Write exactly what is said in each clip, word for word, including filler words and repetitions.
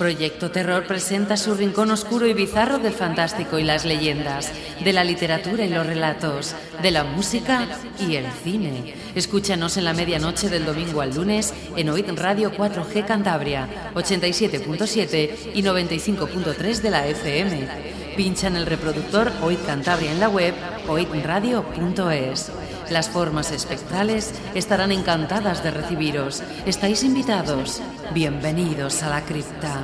Proyecto Terror presenta su rincón oscuro y bizarro del fantástico y las leyendas, de la literatura y los relatos, de la música y el cine. Escúchanos en la medianoche del domingo al lunes en O I D Radio cuatro G Cantabria, ochenta y siete punto siete y noventa y cinco punto tres de la F M. Pincha en el reproductor O I D Cantabria en la web oidradio punto es. Las formas espectrales estarán encantadas de recibiros. Estáis invitados. Bienvenidos a la cripta.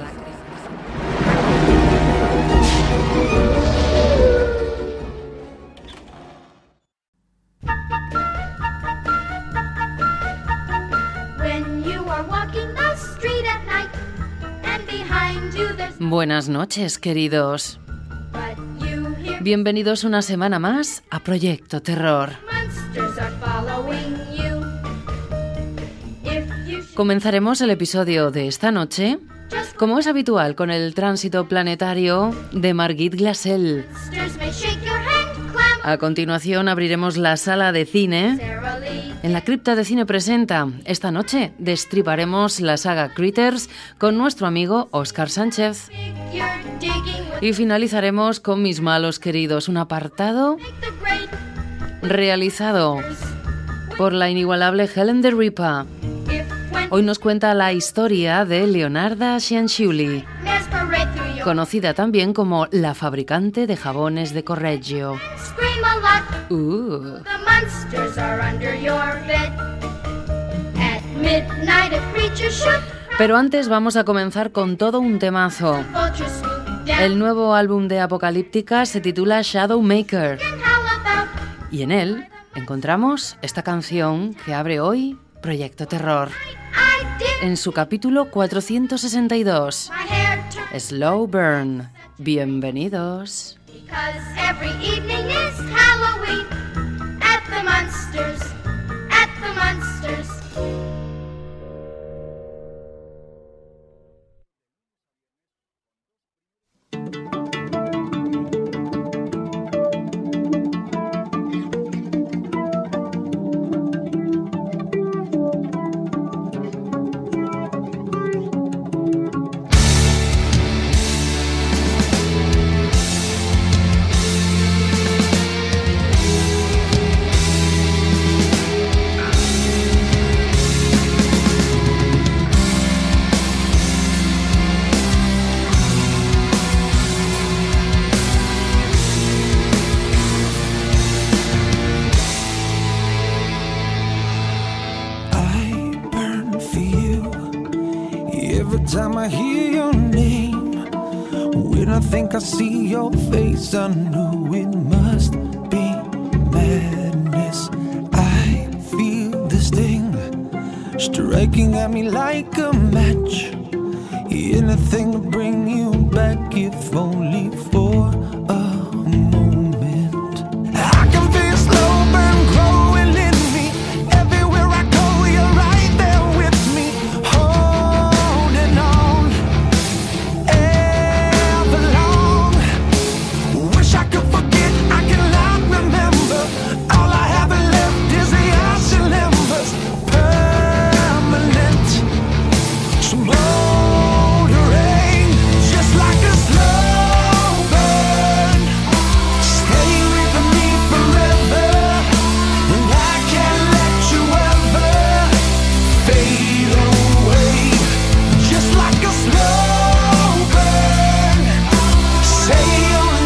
Buenas noches, queridos. Bienvenidos una semana más a Proyecto Terror. Comenzaremos el episodio de esta noche, como es habitual, con el tránsito planetario de Margit Glassell. A continuación abriremos la sala de cine. En la cripta de cine presenta, esta noche destriparemos la saga Critters con nuestro amigo Óscar Sánchez. Y finalizaremos con Mis malos queridos, un apartado realizado por la inigualable Helen de Ripa. Hoy nos cuenta la historia de Leonarda Cianciulli, conocida también como la fabricante de jabones de Correggio. Uh. Pero antes vamos a comenzar con todo un temazo. El nuevo álbum de Apocalíptica se titula Shadowmaker y en él encontramos esta canción que abre hoy Proyecto Terror en su capítulo cuatrocientos sesenta y dos, Slow Burn. Bienvenidos. I see your face, I know it must be madness. I feel this thing striking at me like a match. Anything to bring you back, if only for a moment. I can feel slow burn growing in me. Everywhere I go, you're right there with me, holding on. I could forget, I cannot remember. All I have left is the ashen embers, permanent, smoldering, just like a slow burn. Stay with me forever, and I can't let you ever fade away. Just like a slow burn. Say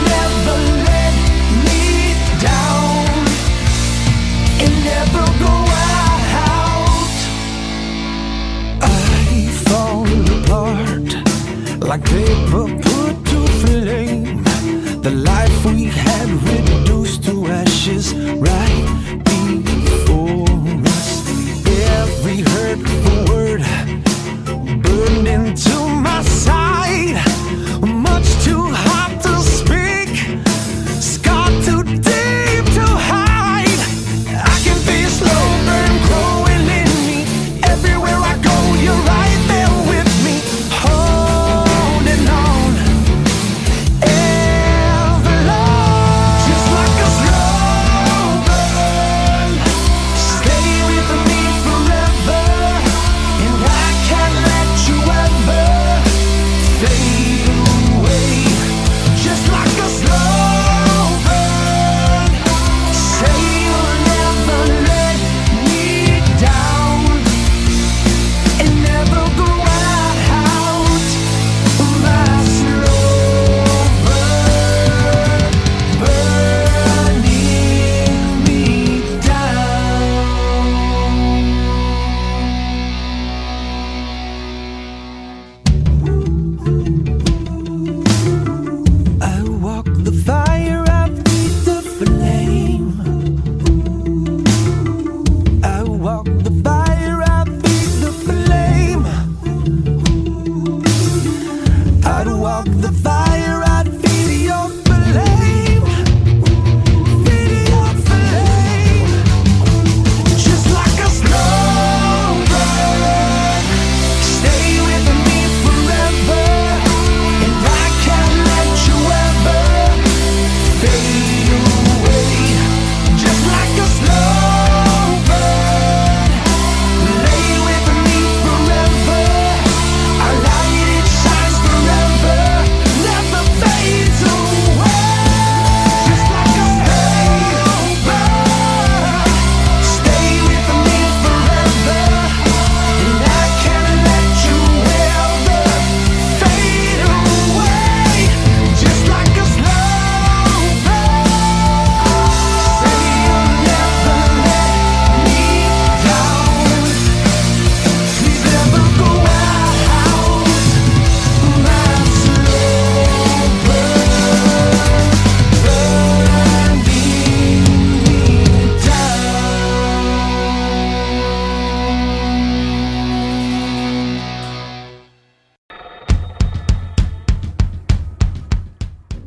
like paper put to flame, the life we had reduced to ashes right before us. Every hurtful word burned into my side, much too hot to speak, scarred too deep to hide. I can feel slow burn growing in me. Everywhere I go, you're right there with me. Holding on, ever long, just like a slow burn. Stay with me forever,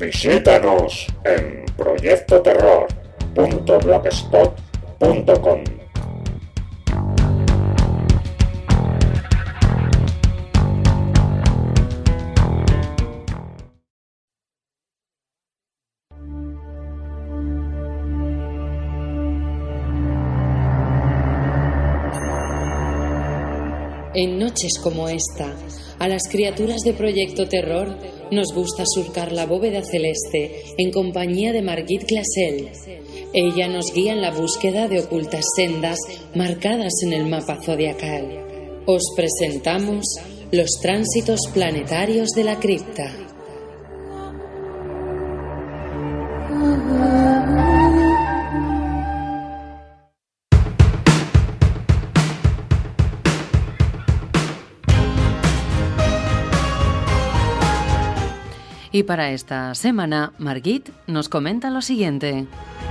Visítanos en proyecto terror punto blogspot punto com. En noches como esta, a las criaturas de Proyecto Terror nos gusta surcar la bóveda celeste en compañía de Margit Glassell. Ella nos guía en la búsqueda de ocultas sendas marcadas en el mapa zodiacal. Os presentamos los tránsitos planetarios de la cripta. Y para esta semana, Margit nos comenta lo siguiente.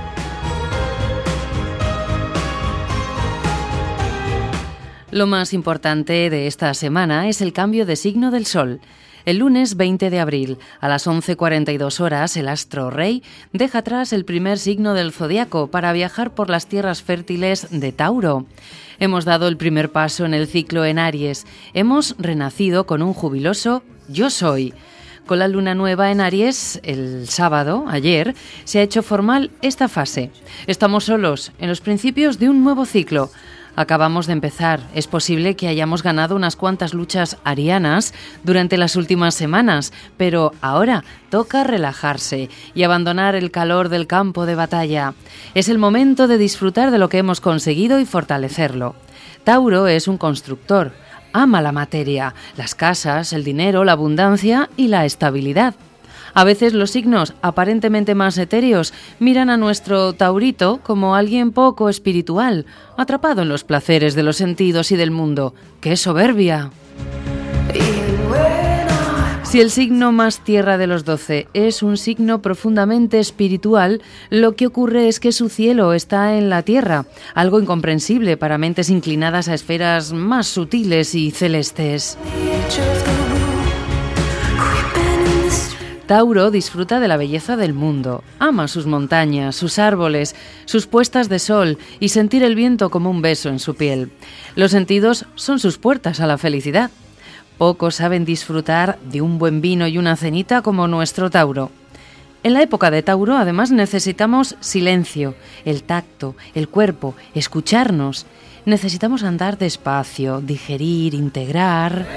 Lo más importante de esta semana es el cambio de signo del Sol. El lunes veinte de abril, a las once cuarenta y dos horas, el astro rey deja atrás el primer signo del zodiaco para viajar por las tierras fértiles de Tauro. Hemos dado el primer paso en el ciclo en Aries. Hemos renacido con un jubiloso Yo Soy. Con la luna nueva en Aries, el sábado, ayer, se ha hecho formal esta fase. Estamos solos, en los principios de un nuevo ciclo. Acabamos de empezar. Es posible que hayamos ganado unas cuantas luchas arianas durante las últimas semanas, pero ahora toca relajarse y abandonar el calor del campo de batalla. Es el momento de disfrutar de lo que hemos conseguido y fortalecerlo. Tauro es un constructor. Ama la materia, las casas, el dinero, la abundancia y la estabilidad. A veces los signos aparentemente más etéreos miran a nuestro Taurito como alguien poco espiritual, atrapado en los placeres de los sentidos y del mundo. ¡Qué soberbia! Si el signo más tierra de los doce es un signo profundamente espiritual, lo que ocurre es que su cielo está en la tierra, algo incomprensible para mentes inclinadas a esferas más sutiles y celestes. Tauro disfruta de la belleza del mundo, ama sus montañas, sus árboles, sus puestas de sol y sentir el viento como un beso en su piel. Los sentidos son sus puertas a la felicidad. Pocos saben disfrutar de un buen vino y una cenita como nuestro Tauro. En la época de Tauro, además, necesitamos silencio, el tacto, el cuerpo, escucharnos. Necesitamos andar despacio, digerir, integrar,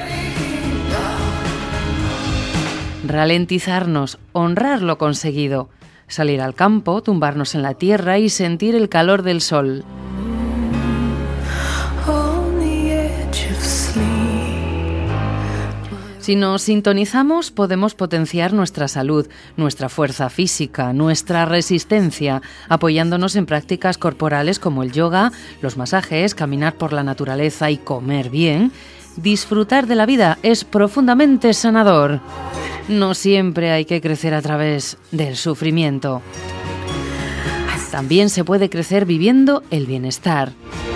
ralentizarnos, honrar lo conseguido, salir al campo, tumbarnos en la tierra y sentir el calor del sol. Si nos sintonizamos, podemos potenciar nuestra salud, nuestra fuerza física, nuestra resistencia, apoyándonos en prácticas corporales como el yoga, los masajes, caminar por la naturaleza y comer bien. Disfrutar de la vida es profundamente sanador. No siempre hay que crecer a través del sufrimiento. También se puede crecer viviendo el bienestar.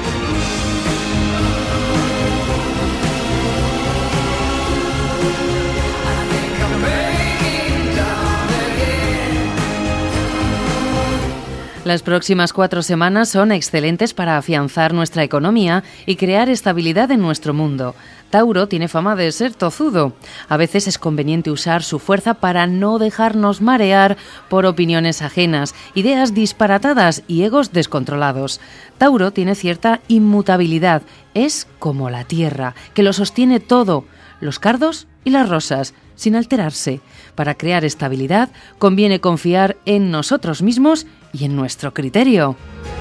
Las próximas cuatro semanas son excelentes para afianzar nuestra economía y crear estabilidad en nuestro mundo. Tauro tiene fama de ser tozudo. A veces es conveniente usar su fuerza para no dejarnos marear por opiniones ajenas, ideas disparatadas y egos descontrolados. Tauro tiene cierta inmutabilidad. Es como la tierra, que lo sostiene todo, los cardos y las rosas, sin alterarse. Para crear estabilidad, conviene confiar en nosotros mismos y en nuestro criterio.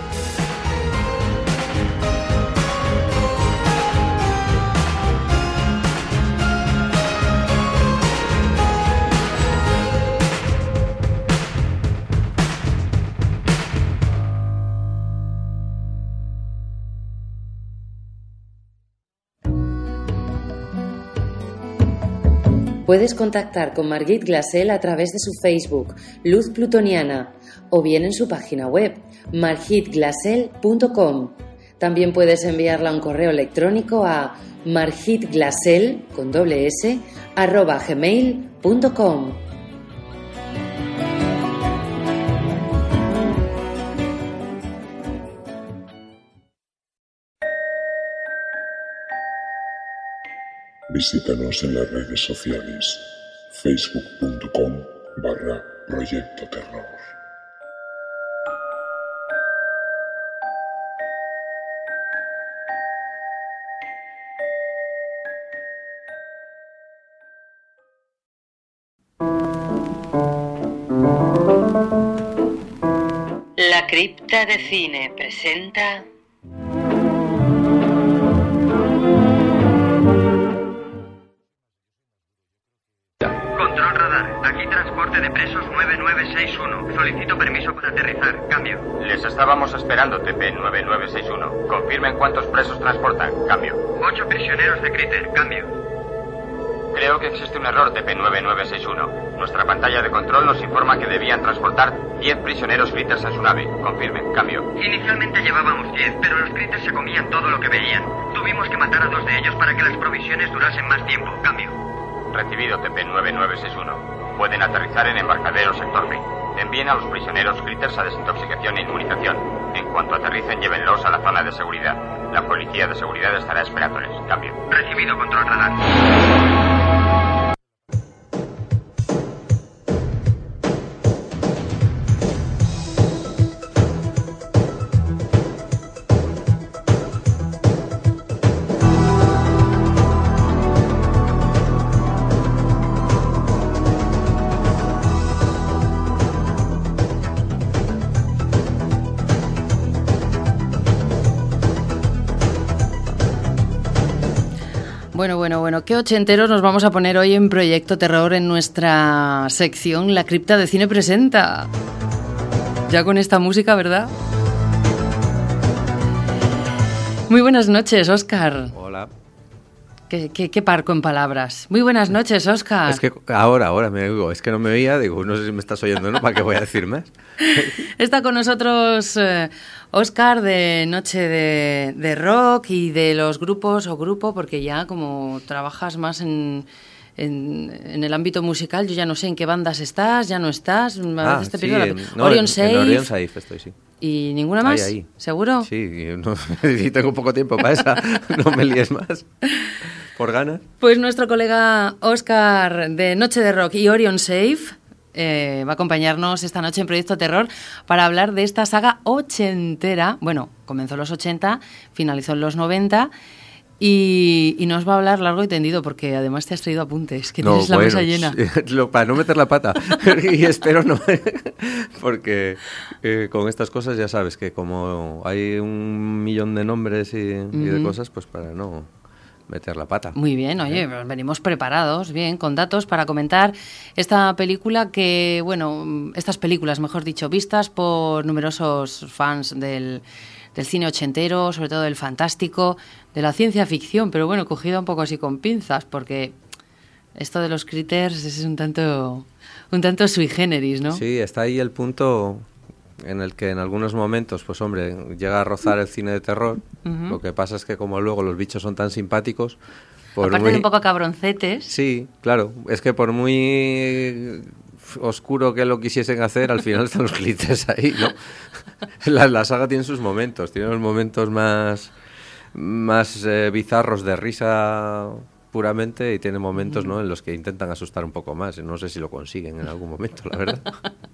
Puedes contactar con Margit Glassell a través de su Facebook, Luz Plutoniana, o bien en su página web, margit glassell punto com. También puedes enviarla un correo electrónico a margitglassell, con doble S, arroba gmail punto com. Visítanos en las redes sociales facebook punto com barra Proyecto Terror. La Cripta de Cine presenta... Control radar, aquí transporte de presos nueve nueve seis uno. Solicito permiso para aterrizar, cambio. Les estábamos esperando, T P nueve nueve seis uno. Confirmen cuántos presos transportan, cambio. Ocho prisioneros de Critter, cambio. Creo que existe un error, T P nueve nueve seis uno. Nuestra pantalla de control nos informa que debían transportar diez prisioneros Critters en su nave. Confirmen, cambio. Inicialmente llevábamos diez, pero los Critters se comían todo lo que veían. Tuvimos que matar a dos de ellos para que las provisiones durasen más tiempo, cambio. Recibido, T P nueve nueve seis uno. Pueden aterrizar en embarcadero sector B. Envíen a los prisioneros Critters a desintoxicación e inmunización. En cuanto aterricen, llévenlos a la zona de seguridad. La policía de seguridad estará esperándoles. Cambio. Recibido, control radar. Bueno, bueno, bueno, qué ochenteros nos vamos a poner hoy en Proyecto Terror en nuestra sección La Cripta de Cine presenta. Ya con esta música, ¿verdad? Muy buenas noches, Óscar. Hola. Qué, qué, qué parco en palabras. Muy buenas noches, Óscar. Es que ahora, ahora me digo, es que no me veía, digo, no sé si me estás oyendo, ¿no? ¿Para qué voy a decir más? Está con nosotros eh, Óscar de Noche de, de Rock y de los grupos o grupo, porque ya como trabajas más en, en, en el ámbito musical, yo ya no sé en qué bandas estás, ya no estás. A Ah, veces te sí, pierdo la- en, no, Orion en- Safe. en Orion Safe estoy, sí. ¿Y ninguna más? Ahí, ahí. ¿Seguro? Sí, y, no, y tengo poco tiempo para esa, no me líes más. Por ganas. Pues nuestro colega Óscar de Noche de Rock y Orion Safe eh, va a acompañarnos esta noche en Proyecto Terror para hablar de esta saga ochentera. Bueno, comenzó en los ochenta, finalizó en los noventa y, y nos va a hablar largo y tendido porque además te has traído apuntes, que No, tienes la bueno, mesa llena. lo- para no meter la pata. Y espero no. Porque eh, con estas cosas ya sabes que como hay un millón de nombres y, y de Ujú. cosas, pues para no meter la pata. Muy bien, oye, pues venimos preparados, bien, con datos para comentar esta película que, bueno, estas películas, mejor dicho, vistas por numerosos fans del, del cine ochentero, sobre todo del fantástico, de la ciencia ficción, pero bueno, cogida un poco así con pinzas, porque esto de los critters es un tanto, un tanto sui generis, ¿no? Sí, está ahí el punto en el que en algunos momentos, pues hombre, llega a rozar el cine de terror. Ujú. Lo que pasa es que como luego los bichos son tan simpáticos, por Aparte muy... de un poco cabroncetes. Sí, claro, es que por muy oscuro que lo quisiesen hacer, al final están los clientes ahí, ¿no? La, la saga tiene sus momentos, tiene los momentos más, más eh, bizarros de risa puramente y tiene momentos, ¿no?, en los que intentan asustar un poco más. No sé si lo consiguen en algún momento, la verdad.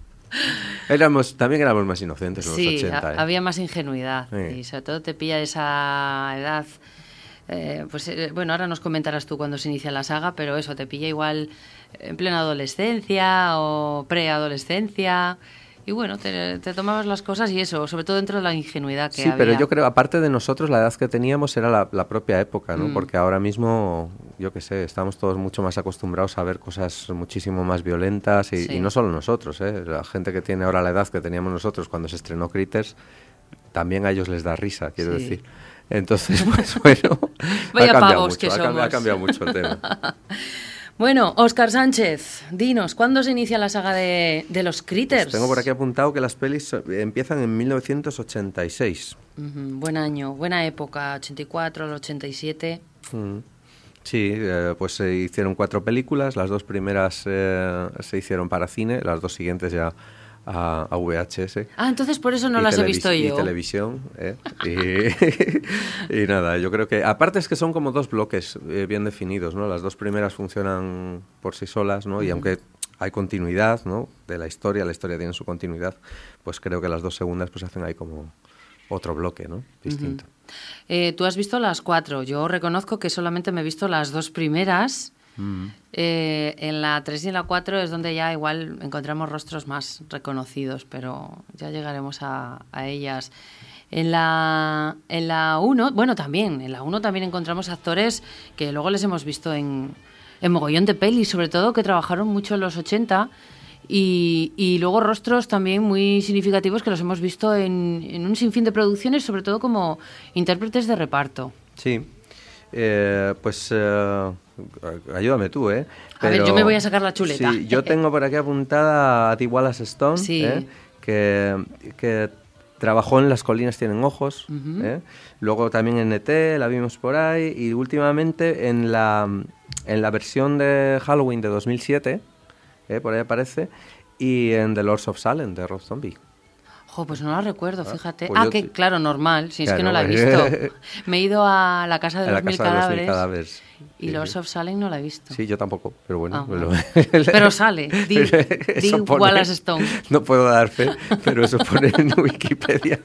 Éramos, también éramos más inocentes en Sí, los ochenta. ha- ¿eh? había más ingenuidad Sí. y sobre todo te pilla esa edad. eh, pues eh, bueno, ahora nos comentarás tú cuando se inicia la saga, pero eso te pilla igual en plena adolescencia o preadolescencia y bueno, te, te tomabas las cosas y eso, sobre todo dentro de la ingenuidad que Sí, había. pero yo creo, aparte de nosotros, la edad que teníamos era la, la propia época, ¿no? Mm. Porque ahora mismo, yo qué sé, estamos todos mucho más acostumbrados a ver cosas muchísimo más violentas y, Sí. y no solo nosotros, ¿eh? La gente que tiene ahora la edad que teníamos nosotros cuando se estrenó Critters, también a ellos les da risa, quiero Sí. decir. Entonces, pues bueno, Vaya ha cambiado pavos mucho, que ha, cambiado, somos. ha cambiado mucho el tema. Bueno, Óscar Sánchez, dinos, ¿cuándo se inicia la saga de, de los critters? Pues tengo por aquí apuntado que las pelis eh, empiezan en mil novecientos ochenta y seis. Ujú, buen año, buena época, ochenta y cuatro al ochenta y siete. Mm. Sí, eh, pues se hicieron cuatro películas, las dos primeras eh, se hicieron para cine, las dos siguientes ya a, a V H S. Ah, entonces por eso no y las he televis- visto yo. Y televisión, ¿eh? y, y nada, yo creo que... Aparte es que son como dos bloques eh, bien definidos, ¿no? Las dos primeras funcionan por sí solas, ¿no? Y aunque hay continuidad, ¿no? De la historia, la historia tiene su continuidad, pues creo que las dos segundas pues hacen ahí como otro bloque, ¿no? Distinto. Uh-huh. eh, Tú has visto las cuatro. Yo reconozco que solamente me he visto las dos primeras. Mm. Eh, en la tres y en la cuatro es donde ya igual encontramos rostros más reconocidos, pero ya llegaremos a, a ellas. En la en la uno, bueno, también, en la uno también encontramos actores que luego les hemos visto en, en mogollón de pelis, sobre todo que trabajaron mucho en los ochenta, y, y luego rostros también muy significativos que los hemos visto en, en un sinfín de producciones, sobre todo como intérpretes de reparto. Sí, eh, pues... Uh... Ayúdame tú, ¿eh? Pero, a ver, yo me voy a sacar la chuleta. Sí, yo tengo por aquí apuntada a Dee Wallace Stone, sí. ¿eh? que, que trabajó en Las colinas tienen ojos, uh-huh. ¿eh? Luego también en E T, la vimos por ahí, y últimamente en la, en la versión de Halloween de dos mil siete, ¿eh? Por ahí aparece, y en The Lords of Salem de Rob Zombie. Oh, pues no la recuerdo, fíjate. Pues ah, que te... claro, normal, si claro, es que no la he visto. Me he ido a la casa de, a los, la mil casa de los mil mil cadáveres. Y Lords of Salem no la he visto. Sí, yo tampoco, pero bueno. Ah, bueno. bueno. Pero sale, Dee Wallace Stone. No puedo dar fe, pero eso pone en Wikipedia.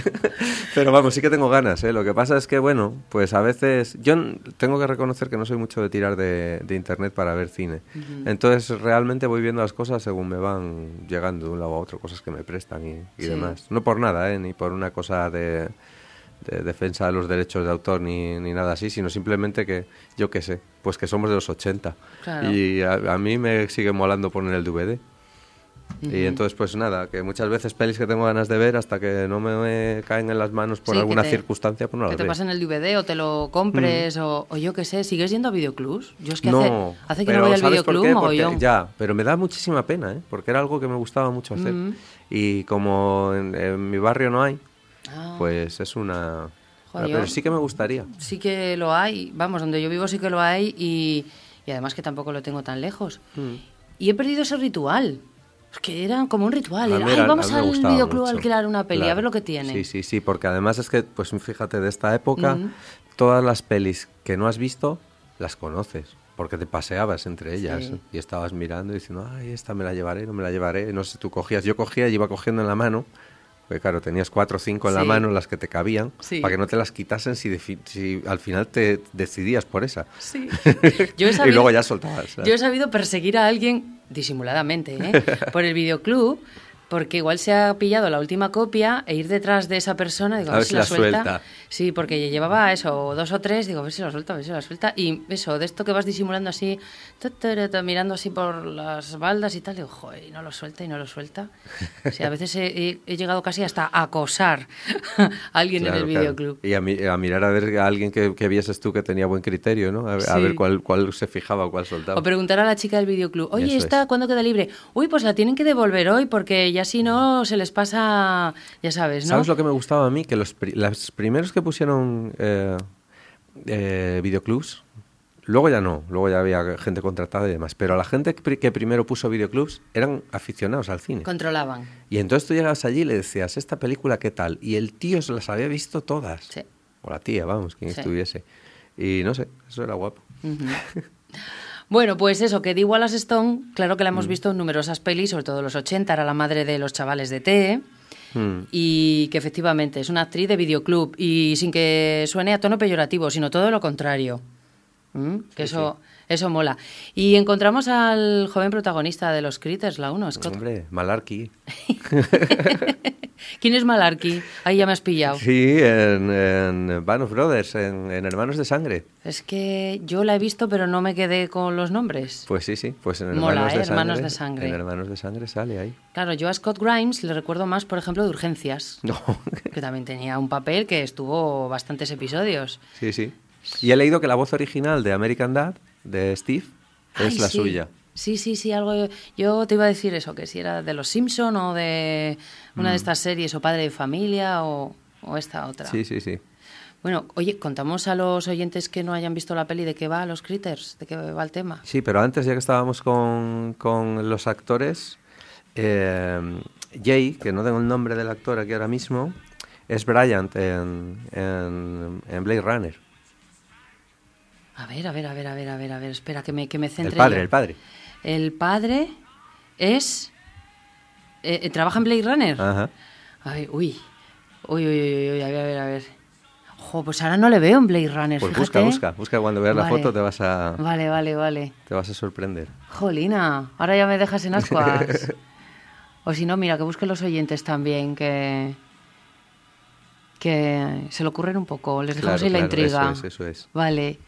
Pero vamos, sí que tengo ganas, ¿eh? Lo que pasa es que, bueno, pues a veces... Yo tengo que reconocer que no soy mucho de tirar de, de internet para ver cine. Uh-huh. Entonces, realmente voy viendo las cosas según me van llegando de un lado a otro, cosas que me prestan y, y sí. demás. No por nada, ¿eh? Ni por una cosa de... de defensa de los derechos de autor ni, ni nada así, sino simplemente que, yo qué sé, pues que somos de los ochenta. Claro. Y a, a mí me sigue molando poner el D V D. Uh-huh. Y entonces, pues nada, que muchas veces pelis que tengo ganas de ver hasta que no me, me caen en las manos por sí, alguna te, circunstancia, pues no las veo. Que te pasen el D V D o te lo compres uh-huh. o, o yo qué sé, ¿sigues yendo a videoclubs? Yo es que no, hace, hace que no voy al videoclub mogollón. Ya, pero me da muchísima pena, ¿eh? Porque era algo que me gustaba mucho hacer. Uh-huh. Y como en, en mi barrio no hay, ah. pues es una... Joder, pero sí que me gustaría. Sí que lo hay, vamos, donde yo vivo sí que lo hay y, y además que tampoco lo tengo tan lejos. Mm. Y he perdido ese ritual, es que era como un ritual, era, ay, vamos al videoclub a alquilar una peli, claro. A ver lo que tiene. Sí, sí, sí, porque además es que, pues fíjate, de esta época, mm. todas las pelis que no has visto, las conoces. Porque te paseabas entre ellas, sí. Y estabas mirando y diciendo, ay, esta me la llevaré, no me la llevaré. No sé, tú cogías, yo cogía y iba cogiendo en la mano. Porque claro, tenías cuatro o cinco en sí. la mano, las que te cabían, sí. para que no te las quitasen si, defi- si al final te decidías por esa. Sí. Yo he sabido, y luego ya soltabas. ¿sabes? Yo he sabido perseguir a alguien disimuladamente, ¿eh? por el videoclub, porque igual se ha pillado la última copia e ir detrás de esa persona, digo, a ver si la, la suelta. suelta. Sí, porque llevaba eso, dos o tres, digo, a ver si la suelta, a ver si la suelta. Y eso, de esto que vas disimulando así, mirando así por las baldas y tal, digo, joder, y no lo suelta, y no lo suelta. O sea, a veces he, he llegado casi hasta a acosar a alguien claro, en el videoclub. Claro. Y a, mi, a mirar a ver a alguien que, que vieses tú que tenía buen criterio, ¿no? A, sí. a ver cuál, cuál se fijaba o cuál soltaba. O preguntar a la chica del videoclub, oye, ¿esta es. ¿Cuándo queda libre? Uy, pues la tienen que devolver hoy porque ya si no se les pasa, ya sabes, ¿no? ¿Sabes lo que me gustaba a mí? Que los, pri- los primeros que pusieron eh, eh, videoclubs, luego ya no, luego ya había gente contratada y demás, pero la gente que, que primero puso videoclubs eran aficionados al cine. Controlaban. Y entonces tú llegabas allí y le decías, ¿esta película qué tal? Y el tío se las había visto todas. Sí. O la tía, vamos, quien sí. estuviese. Y no sé, eso era guapo. Uh-huh. Bueno, pues eso, que Dee Wallace Stone, claro que la hemos mm. visto en numerosas pelis, sobre todo en los ochenta, era la madre de los chavales de T, mm. y que efectivamente es una actriz de videoclub, y sin que suene a tono peyorativo, sino todo lo contrario. ¿Mm? Que sí, eso, sí. eso mola. Y encontramos al joven protagonista de los Critters, la uno, Scott. Hombre, Malarkey. ¿Quién es Malarkey? Ahí ya me has pillado. Sí, en, en Band of Brothers, en, en Hermanos de Sangre. Es que yo la he visto, pero no me quedé con los nombres. Pues sí, sí. Pues en Mola, Hermanos, ¿eh? de, Hermanos Sangre, de Sangre. En Hermanos de Sangre sale ahí. Claro, yo a Scott Grimes le recuerdo más, por ejemplo, de Urgencias. No. Que también tenía un papel que estuvo bastantes episodios. Sí, sí. Y he leído que la voz original de American Dad, de Steve, Ay, es la sí. suya. Sí, sí, sí, algo. Yo te iba a decir eso, que si era de Los Simpson o de una mm. de estas series, o Padre de Familia, o, o esta otra. Sí, sí, sí. Bueno, oye, contamos a los oyentes que no hayan visto la peli de qué va Los Critters, de qué va el tema. Sí, pero antes, ya que estábamos con, con los actores, eh, Jay, que no tengo el nombre del actor aquí ahora mismo, es Bryant en, en, en Blade Runner. A ver, a ver, a ver, a ver, a ver, a ver, espera, que me, que me centre. El padre, yo. el padre. El padre es... Eh, eh, ¿Trabaja en Blade Runner? Ajá. Ay, uy, uy, uy, uy, uy, a ver, a ver, a ver. Jo, pues ahora no le veo en Blade Runner, Pues fíjate. busca, busca, busca, cuando veas Vale. la foto te vas a Vale, vale, vale. te vas a sorprender. Jolina, ahora ya me dejas en ascuas. O si no, mira, que busquen los oyentes también, que... que se le ocurren un poco, les dejamos Claro, ahí la claro, intriga. eso es, eso es. Vale.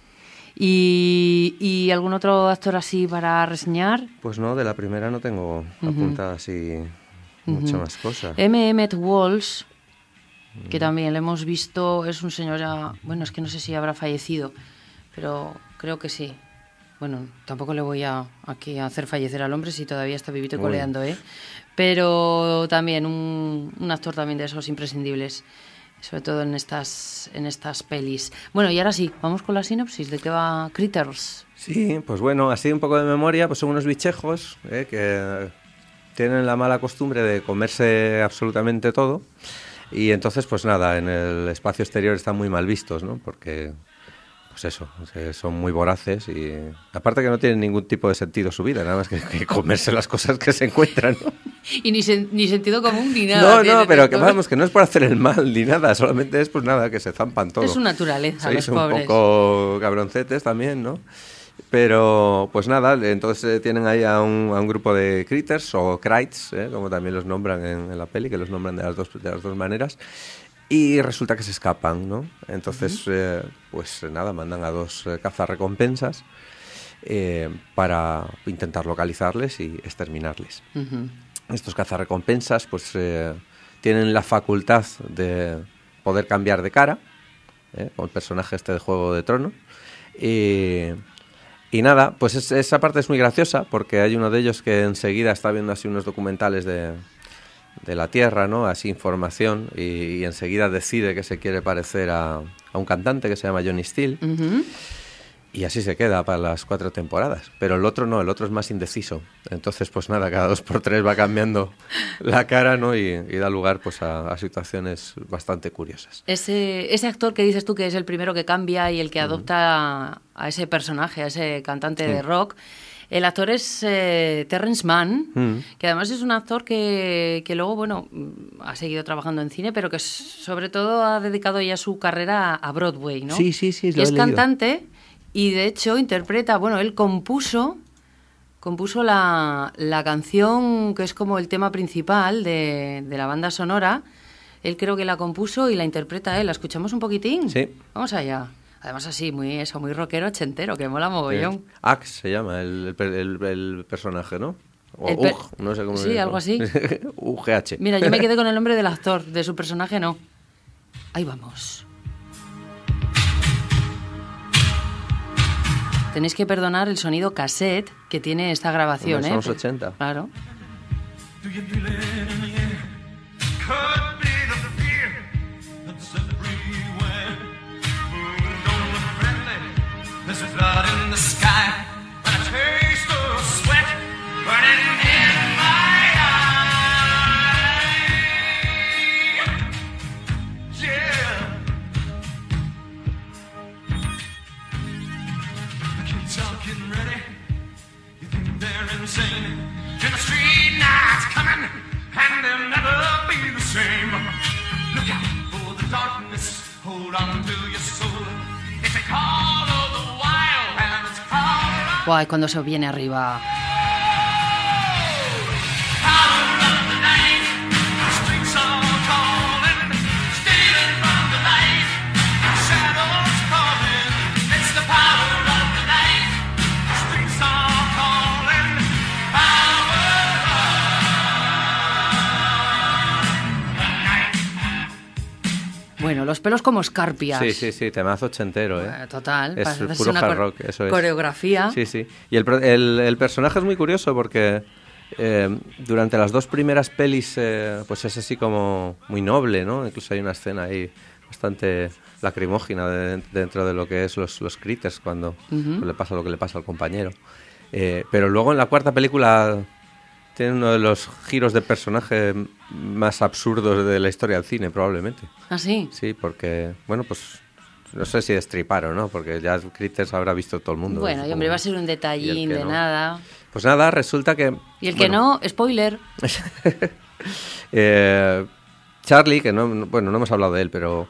¿Y, ¿Y algún otro actor así para reseñar? Pues no, de la primera no tengo Ujú. apuntada así mucha Ujú. más cosa. M. Emmett Walsh, que también le hemos visto, es un señor ya, bueno, es que no sé si habrá fallecido, pero creo que sí. Bueno, tampoco le voy a aquí a hacer fallecer al hombre si todavía está vivito y Uy. coleando, ¿eh? Pero también un, un actor también de esos imprescindibles, sobre todo en estas en estas pelis. Bueno, y ahora sí, vamos con la sinopsis de qué va Critters. Sí, pues bueno, así un poco de memoria, pues son unos bichejos eh, que tienen la mala costumbre de comerse absolutamente todo y entonces pues nada, en el espacio exterior están muy mal vistos, ¿no? Porque pues eso, eh, son muy voraces y aparte que no tienen ningún tipo de sentido su vida, nada más que, que comerse las cosas que se encuentran, ¿no? Y ni, sen- ni sentido común ni nada. No, tiene no, pero que esto. vamos, que no es por hacer el mal ni nada, solamente es pues nada, que se zampan todo. Es su naturaleza, Sois los un pobres. poco cabroncetes también, ¿no? Pero, pues nada, entonces eh, tienen ahí a un, a un grupo de critters o krites, ¿eh? Como también los nombran en, en la peli, que los nombran de las dos, de las dos maneras. Y resulta que se escapan, ¿no? Entonces, uh-huh. eh, pues nada, mandan a dos eh, cazarrecompensas eh, para intentar localizarles y exterminarles. Uh-huh. Estos cazarrecompensas, pues, eh, tienen la facultad de poder cambiar de cara, ¿eh? Con el personaje este de Juego de Tronos. Y, y nada, pues es, esa parte es muy graciosa porque hay uno de ellos que enseguida está viendo así unos documentales de... de la Tierra, ¿no? Así información y, y enseguida decide que se quiere parecer a, a un cantante que se llama Johnny Steele uh-huh. y así se queda para las cuatro temporadas. Pero el otro no, el otro es más indeciso. Entonces, pues nada, cada dos por tres va cambiando la cara, ¿no? Y, y da lugar pues a, a situaciones bastante curiosas. Ese, ese actor que dices tú que es el primero que cambia y el que adopta uh-huh. a, a ese personaje, a ese cantante uh-huh. de rock. El actor es eh, Terrence Mann, mm. que además es un actor que, que luego, bueno, ha seguido trabajando en cine, pero que sobre todo ha dedicado ya su carrera a Broadway, ¿no? Sí, sí, sí. Lo es cantante y de hecho interpreta, bueno, él compuso, compuso la, la canción que es como el tema principal de, de la banda sonora. Él creo que la compuso y la interpreta él. ¿La escuchamos un poquitín? Sí. Vamos allá. Además así, muy eso, muy rockero ochentero, que mola mogollón. Axe se llama el, el, el, el personaje, ¿no? O el per- U G, no sé cómo. Sí, algo así. U G H. Mira, yo me quedé con el nombre del actor, de su personaje no. Ahí vamos. Tenéis que perdonar el sonido cassette que tiene esta grabación, Hombre, ¿eh? Son los ochenta. Claro. There's blood in the sky, and a taste of sweat burning in my eye. Yeah. The kids are getting ready. You think they're insane? Till the street night's coming, and they'll never be the same. Look out for the darkness. Hold on to your soul. It's a call of the wild, and it's called. Guay, cuando se viene arriba. Bueno, los pelos como escarpias. Sí, sí, sí, temazo ochentero, ¿eh? Eh, total. Es parece puro una hard cor- rock, eso es. coreografía. Sí, sí. Y el, el, el personaje es muy curioso porque eh, durante las dos primeras pelis eh, pues es así como muy noble, ¿no? Incluso hay una escena ahí bastante lacrimógena de, dentro de lo que es los, los critters cuando uh-huh. pues le pasa lo que le pasa al compañero. Eh, pero luego en la cuarta película Tiene uno de los giros de personaje más absurdos de la historia del cine, probablemente. ¿Ah, sí? Sí, porque, bueno, pues no sé si destripar o no, porque ya Critters habrá visto todo el mundo. Bueno, y hombre, va a ser un detallín de no. nada. Pues nada, resulta que... Y el que bueno, no, spoiler. eh, Charlie, que no, bueno, no hemos hablado de él, pero...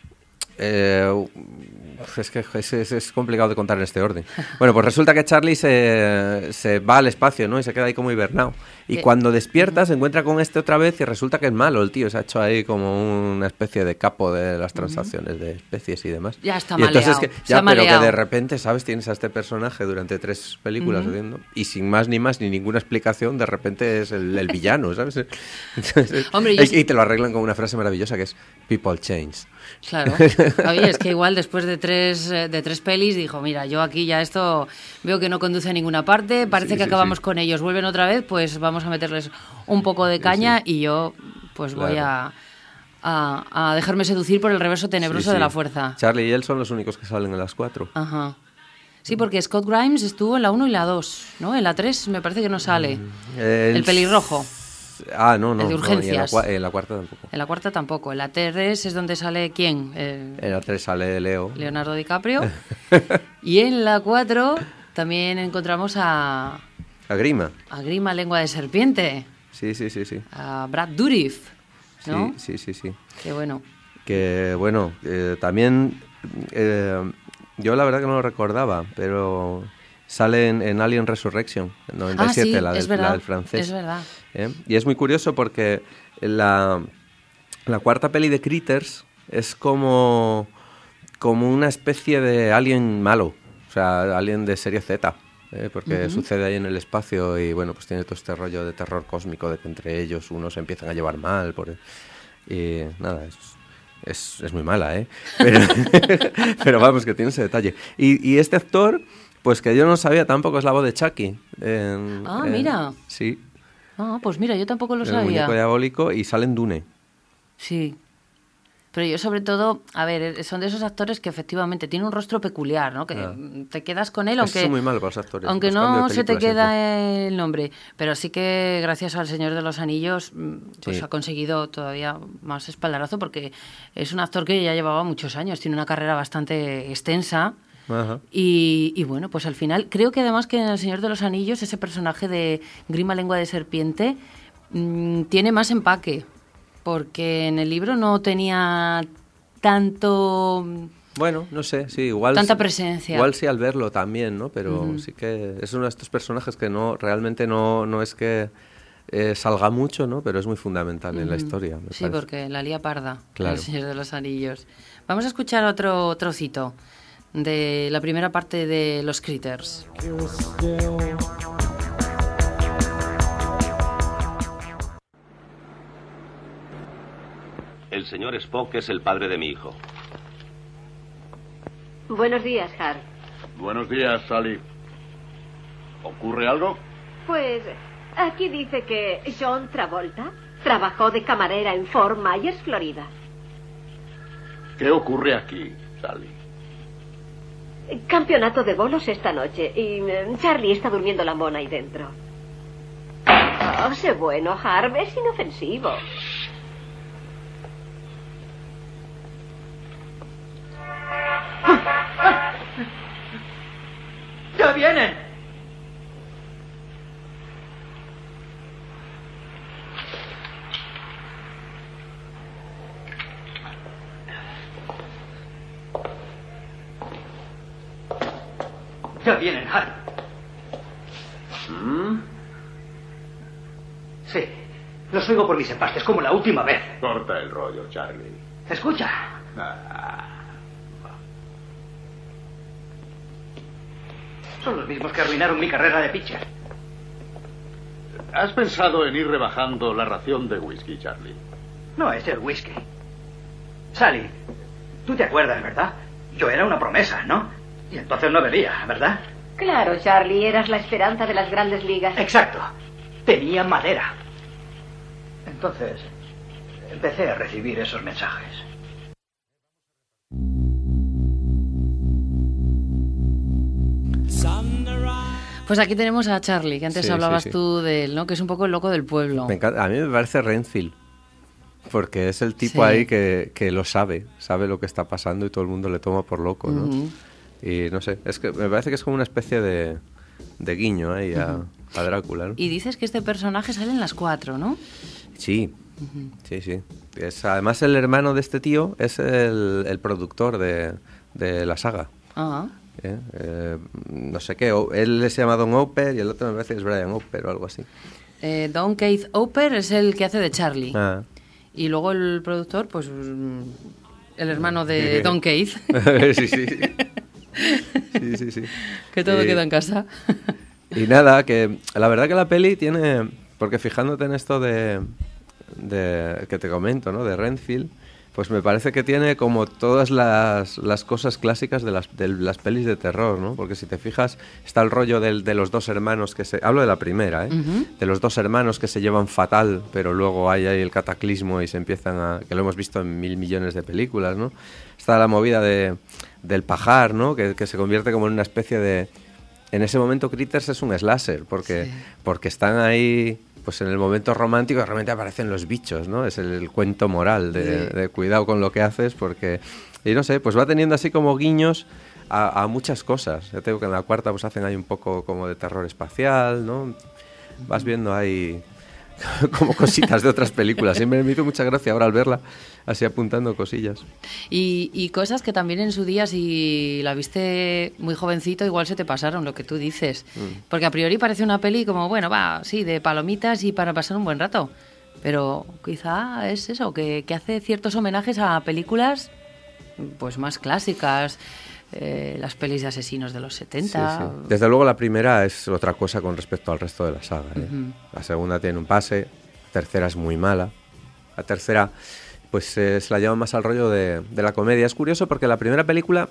Eh, es que es, es, es complicado de contar en este orden. Bueno, pues resulta que Charlie se, se va al espacio, ¿no? Y se queda ahí como hibernado. Y ¿Qué? cuando despierta se encuentra con este otra vez y resulta que es malo el tío. Se ha hecho ahí como una especie de capo de las transacciones de especies y demás. Ya está y entonces maleado. que, Se ha ya, pero maleado. que de repente, ¿sabes? Tienes a este personaje durante tres películas Ujú. haciendo, y sin más ni más ni ninguna explicación, de repente es el, el villano, ¿sabes? Entonces, Hombre, yo y, sí- y te lo arreglan con una frase maravillosa que es "People change". Claro. Oye, es que igual después de tres, eh, de tres pelis dijo, mira, yo aquí ya esto veo que no conduce a ninguna parte, parece Sí, que sí, acabamos sí. con ellos, vuelven otra vez, pues vamos a meterles un poco de caña sí. y yo pues voy Claro. a, a, a dejarme seducir por el reverso tenebroso Sí, de sí. la fuerza. Charlie y él son los únicos que salen en las cuatro. Ajá. Sí, porque Scott Grimes estuvo en la uno y la dos, ¿no? En la tres me parece que no sale. El, El pelirrojo. Ah, no, no. El de no, y en, la, urgencias. cua- en la cuarta tampoco. En la cuarta tampoco. En la tres es donde sale ¿quién? Eh, En la tres sale Leo. Leonardo DiCaprio. Y en la cuatro también encontramos a, La Grima. a Grima Lengua de Serpiente, Sí, sí, sí, sí. a Brad Dourif, ¿no? Sí, sí, sí, sí. Qué bueno. Que bueno, eh, también eh, yo la verdad que no lo recordaba, pero sale en, en Alien Resurrection, en noventa y siete, Ah, sí, la, del, es verdad, la del francés. es verdad. ¿Eh? Y es muy curioso porque la, la cuarta peli de Critters es como, como una especie de alien malo, o sea, alien de serie Z. ¿eh? Porque Ujú. sucede ahí en el espacio y bueno, pues tiene todo este rollo de terror cósmico de que entre ellos unos se empiezan a llevar mal por, y nada, es, es, es muy mala, ¿eh? Pero, pero vamos, que tiene ese detalle. Y, y este actor, pues que yo no sabía tampoco, es la voz de Chucky. en- Ah, en- mira. Sí, Ah, pues mira, yo tampoco lo el sabía. muñeco diabólico, y sale en Dune. Sí. Pero yo sobre todo, a ver, son de esos actores que efectivamente tienen un rostro peculiar, ¿no? Que Ah. te quedas con él, Eso aunque es muy malo para los actores. aunque los cambios no de se te película queda siempre. el nombre. Pero sí que gracias al Señor de los Anillos, mm, pues Sí. ha conseguido todavía más espaldarazo porque es un actor que ya llevaba muchos años, tiene una carrera bastante extensa. Ajá. Y, y bueno, pues al final, creo que además que en El Señor de los Anillos, ese personaje de Grima Lengua de Serpiente mm, tiene más empaque, porque en el libro no tenía tanto... Bueno, no sé, sí, igual... Tanta sí- presencia. Igual sí al verlo también, ¿no? Pero sí que es uno de estos personajes que no realmente no, no es que eh, salga mucho, ¿no? Pero es muy fundamental en la historia, me Sí, parece. porque la lía parda, Claro. El Señor de los Anillos. Vamos a escuchar otro trocito de la primera parte de Los Critters. El señor Spock es el padre de mi hijo. Buenos días, Har. Buenos días, Sally. ¿Ocurre algo? Pues aquí dice que John Travolta trabajó de camarera en Fort Myers, Florida. ¿Qué ocurre aquí, Sally? Campeonato de bolos esta noche y eh, Charlie está durmiendo la mona ahí dentro. Oh, sé bueno, Harv, es inofensivo. ¡Ya vienen! Ya vienen, Harry. ¿Mm? Sí, los oigo por mis empastes, como la última vez. Corta el rollo, Charlie. Escucha. Ah, Son los mismos que arruinaron mi carrera de pitcher. ¿Has pensado en ir rebajando la ración de whisky, Charlie? No es el whisky. Sally, tú te acuerdas, ¿verdad? Yo era una promesa, ¿no? Y entonces no bebía, ¿verdad? Claro, Charlie, eras la esperanza de las grandes ligas. Exacto. Tenía madera. Entonces, empecé a recibir esos mensajes. Pues aquí tenemos a Charlie, que antes Sí, hablabas sí, sí. tú de él, ¿no? Que es un poco el loco del pueblo. Me encanta. A mí me parece Renfield, porque es el tipo Sí. ahí que, que lo sabe, sabe lo que está pasando y todo el mundo le toma por loco, ¿no? Ujú. Y no sé, es que me parece que es como una especie de, de guiño ahí a, Ujú. a Drácula, ¿no? Y dices que este personaje sale en las cuatro, ¿no? Sí, sí, sí. Es, además el hermano de este tío es el, el productor de, de la saga. Ah. ¿eh? Eh, no sé qué, o- él se llama Don Hopper y el otro me parece que es Brian Hopper o algo así. Eh, Don Keith Hopper es el que hace de Charlie. Ah. Y luego el productor, pues mm, el hermano de Don Keith. sí, sí. Sí, sí, sí. Que todo Y- queda en casa. Y nada, que la verdad que la peli tiene... Porque fijándote en esto de, de que te comento, ¿no? De Renfield, pues me parece que tiene como todas las, las cosas clásicas de las, de las pelis de terror, ¿no? Porque si te fijas, está el rollo del, de los dos hermanos que se... Hablo de la primera, ¿eh? Ujú. De los dos hermanos que se llevan fatal, pero luego hay ahí el cataclismo y se empiezan a... Que lo hemos visto en mil millones de películas, ¿no? Está la movida de, del pajar, ¿no? Que, que se convierte como en una especie de... En ese momento Critters es un slasher, porque, Sí. porque están ahí, pues en el momento romántico, realmente aparecen los bichos, ¿no? Es el, el cuento moral de, Sí. de cuidado con lo que haces, porque... Y no sé, pues va teniendo así como guiños a, a muchas cosas. Ya te digo que en la cuarta pues hacen ahí un poco como de terror espacial, ¿no? Vas viendo ahí como cositas de otras películas. Siempre me hizo mucha gracia ahora al verla, así apuntando cosillas. Y, y cosas que también en su día, si la viste muy jovencito, igual se te pasaron, lo que tú dices. Mm. Porque a priori parece una peli como, bueno, va, sí, de palomitas y para pasar un buen rato. Pero quizá es eso, que, que hace ciertos homenajes a películas pues más clásicas, eh, las pelis de asesinos de los setenta. Sí, sí. Desde luego la primera es otra cosa con respecto al resto de la saga, ¿eh? Ujú. La segunda tiene un pase, la tercera es muy mala. La tercera pues eh, se la lleva más al rollo de, de la comedia. Es curioso porque la primera película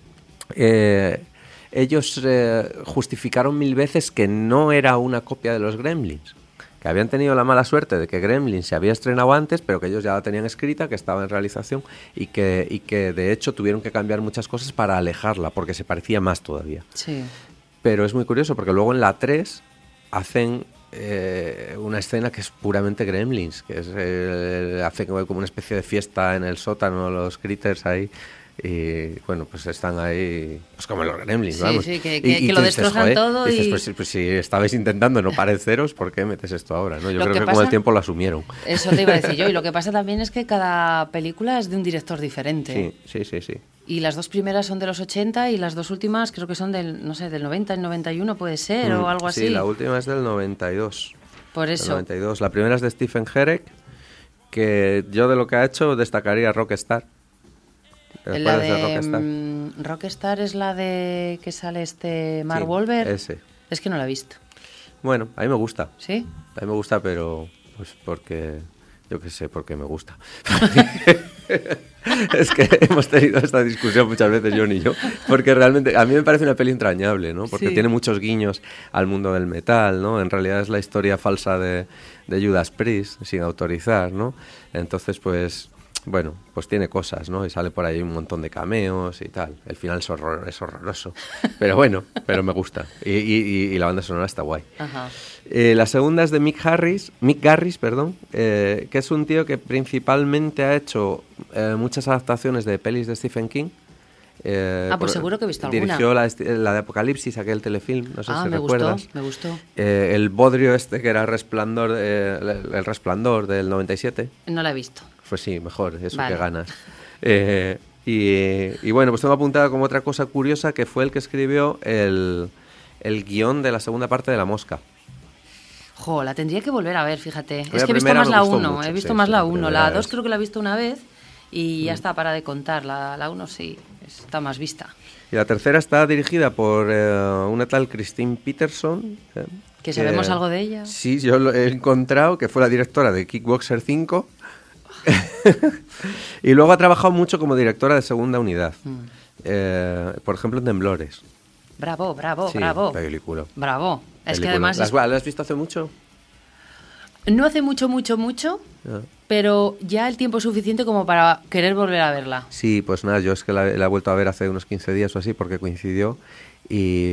eh, ellos eh, justificaron mil veces que no era una copia de los Gremlins, que habían tenido la mala suerte de que Gremlins se había estrenado antes, pero que ellos ya la tenían escrita, que estaba en realización y que, y que de hecho tuvieron que cambiar muchas cosas para alejarla, porque se parecía más todavía. Sí. Pero es muy curioso porque luego en la tres hacen eh, una escena que es puramente Gremlins, que es eh, hacen como una especie de fiesta en el sótano, los Critters ahí. Y bueno, pues están ahí, pues como los Gremlins, Sí, vamos. sí, que- Y- que- y que tú lo dices, destrozan "Joder", todo dices, y- pues, pues si estabais intentando no pareceros, ¿por qué metes esto ahora? ¿no? Yo Lo creo que que, pasa- con el tiempo lo asumieron. Eso te iba a decir yo. Y lo que pasa también es que cada película es de un director diferente. Sí, sí, sí, sí. Y las dos primeras son de los ochenta y las dos últimas creo que son del, no sé, del noventa, el noventa y uno puede ser, o Mm, algo así. Sí, la última es del noventa y dos. Por Del eso. noventa y dos. La primera es de Stephen Herek, que yo de lo que ha hecho destacaría Rockstar. ¿Te La acuerdas de de Rockstar? mm, Rockstar es la de que sale este Mark Sí, Wahlberg. ese. Es que no la he visto. Bueno, a mí me gusta. ¿Sí? A mí me gusta, pero pues porque... Yo qué sé, porque me gusta. Es que hemos tenido esta discusión muchas veces, John y yo, porque realmente a mí me parece una peli entrañable, ¿no? Porque Sí. tiene muchos guiños al mundo del metal, ¿no? En realidad es la historia falsa de, de Judas Priest, sin autorizar, ¿no? Entonces, pues, bueno, pues tiene cosas, ¿no? Y sale por ahí un montón de cameos y tal. El final es, horror, es horroroso, pero bueno, pero me gusta. Y, y- y la banda sonora está guay. Ajá. Eh, la segunda es de Mick Harris, Mick Garris, perdón, eh, que es un tío que principalmente ha hecho eh, muchas adaptaciones de pelis de Stephen King. Eh, Ah, pues seguro que he visto alguna. Dirigió la, esti- la de Apocalipsis, aquel telefilm, no sé Ah, si me recuerdas. gustó, me gustó. Eh, el bodrio este que era Resplandor, eh, el, el Resplandor del noventa y siete. No la he visto. Pues sí, mejor, eso Vale. que ganas. Eh, y, y bueno, pues tengo apuntada como otra cosa curiosa que fue el que escribió el, el guión de la segunda parte de La Mosca. Jo, la tendría que volver a ver, fíjate. La Es que he visto primera más me la gustó uno, mucho, he visto sí, más sí, la la uno. primera La dos es- creo que la he visto una vez y ya Mm. está, para de contar. La, la uno sí, está más vista. Y la tercera está dirigida por eh, una tal Christine Peterson. eh, ¿Que sabemos algo de ella? Sí, yo lo he encontrado, que fue la directora de Kickboxer cinco. Y luego ha trabajado mucho como directora de segunda unidad. Mm. Eh, por ejemplo, en Temblores. Bravo, bravo, Sí, bravo. película. Bravo. Es que Película. además ¿La es- has, la has visto hace mucho? no hace mucho, mucho, mucho, Ah. pero ya el tiempo suficiente como para querer volver a verla. Sí, pues nada, yo es que la, la he vuelto a ver hace unos quince días o así porque coincidió y,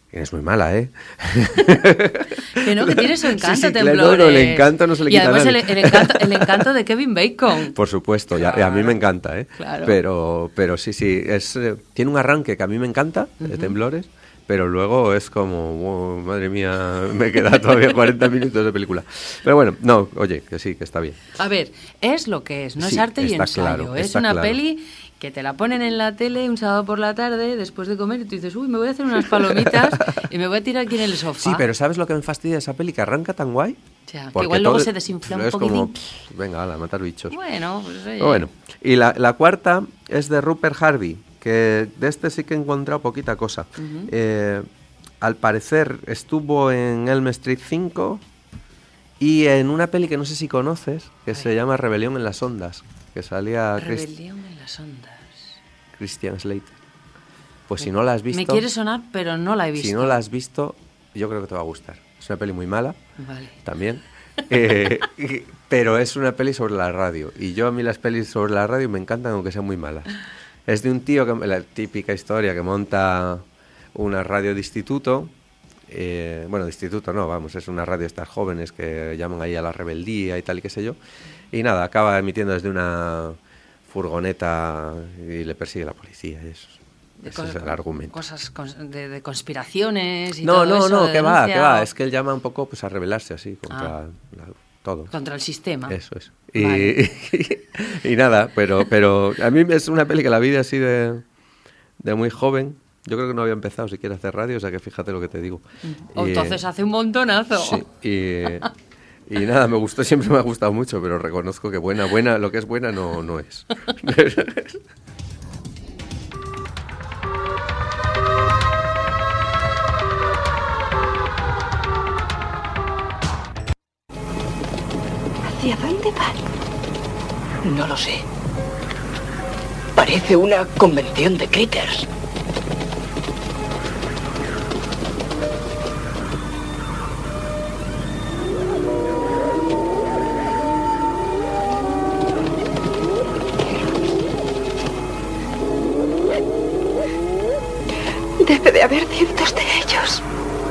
Es muy mala, ¿eh? Que no, que tiene su encanto, sí, sí, Temblores. Claro, no, el encanto no se le y quita además a nadie. El, el, encanto, el encanto de Kevin Bacon. Por supuesto, claro. y a, a mí me encanta, ¿eh? Claro. Pero, pero sí, sí, es, eh, tiene un arranque que a mí me encanta, uh-huh. de Temblores, pero luego es como, oh, madre mía, me queda todavía cuarenta minutos de película. Pero bueno, no, oye, que sí, que está bien. A ver, es lo que es, no sí, es arte y ensayo, claro, es una claro. peli que te la ponen en la tele un sábado por la tarde después de comer y tú dices, uy, me voy a hacer unas palomitas y me voy a tirar aquí en el sofá. Sí, pero ¿sabes lo que me fastidia de esa peli? Que arranca tan guay. O sea, que igual luego se desinfla un poquitín. Como, pff, venga, ala, matar bichos. Bueno, pues oye. Bueno, y la, la cuarta es de Rupert Harvey, que de este sí que he encontrado poquita cosa. Uh-huh. Eh, al parecer estuvo en Elm Street cinco y en una peli que no sé si conoces, que se llama Rebelión en las Ondas, que salía... Rebelión Christ- en las Ondas. Christian Slater. Pues si no la has visto... Me quiere sonar, pero no la he visto. Si no la has visto, yo creo que te va a gustar. Es una peli muy mala, vale. también, eh, pero es una peli sobre la radio. Y yo a mí las pelis sobre la radio me encantan, aunque sean muy malas. Es de un tío, que la típica historia, que monta una radio de instituto. Eh, bueno, de instituto no, vamos, es una radio de estas jóvenes que llaman ahí a la rebeldía y tal y qué sé yo. Y nada, acaba emitiendo desde una furgoneta y le persigue la policía. Eso, ese cos- es el argumento. Cosas de, de conspiraciones y no, todo no, eso. No, de que va, denuncia, que va. o... Es que él llama un poco pues a rebelarse así contra ah. la, todo. Contra el sistema. Eso es. Y, vale. y, y nada, pero, pero a mí es una peli que la vi así de, de muy joven. Yo creo que no había empezado siquiera a hacer radio, o sea que fíjate lo que te digo. O y, entonces hace un montonazo. Sí, y, y nada, me gustó, siempre me ha gustado mucho, pero reconozco que buena, buena, lo que es buena no, no es. ¿Hacia dónde van? No lo sé. Parece una convención de critters. Debe de haber cientos de ellos.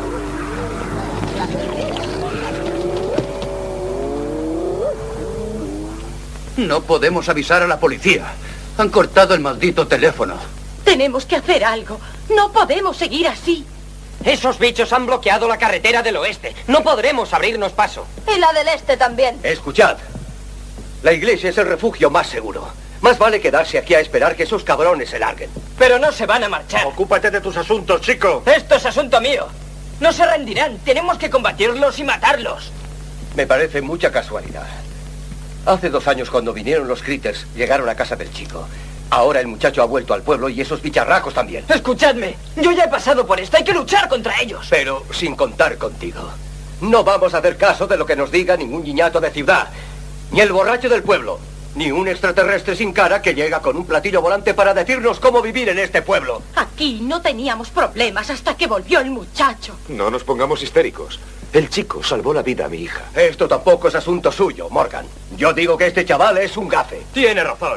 No podemos avisar a la policía. Han cortado el maldito teléfono. Tenemos que hacer algo. No podemos seguir así. Esos bichos han bloqueado la carretera del oeste. No podremos abrirnos paso. Y la del este también. Escuchad. La iglesia es el refugio más seguro. Más vale quedarse aquí a esperar que esos cabrones se larguen. Pero no se van a marchar. Ocúpate de tus asuntos, chico. Esto es asunto mío. No se rendirán. Tenemos que combatirlos y matarlos. Me parece mucha casualidad. Hace dos años, cuando vinieron los critters, llegaron a casa del chico. Ahora el muchacho ha vuelto al pueblo y esos bicharracos también. Escuchadme. Yo ya he pasado por esto. Hay que luchar contra ellos. Pero sin contar contigo. No vamos a hacer caso de lo que nos diga ningún niñato de ciudad. Ni el borracho del pueblo. Ni un extraterrestre sin cara que llega con un platillo volante para decirnos cómo vivir en este pueblo. Aquí no teníamos problemas hasta que volvió el muchacho. No nos pongamos histéricos. El chico salvó la vida a mi hija. Esto tampoco es asunto suyo, Morgan. Yo digo que este chaval es un gafe. Tiene razón.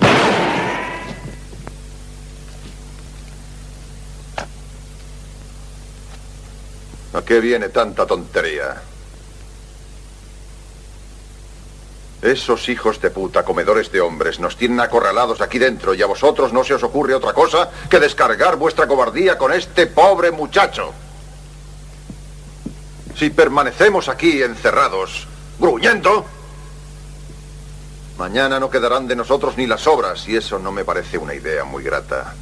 ¿A qué viene tanta tontería? Esos hijos de puta, comedores de hombres, nos tienen acorralados aquí dentro y a vosotros no se os ocurre otra cosa que descargar vuestra cobardía con este pobre muchacho. Si permanecemos aquí encerrados, gruñendo, mañana no quedarán de nosotros ni las sobras y eso no me parece una idea muy grata.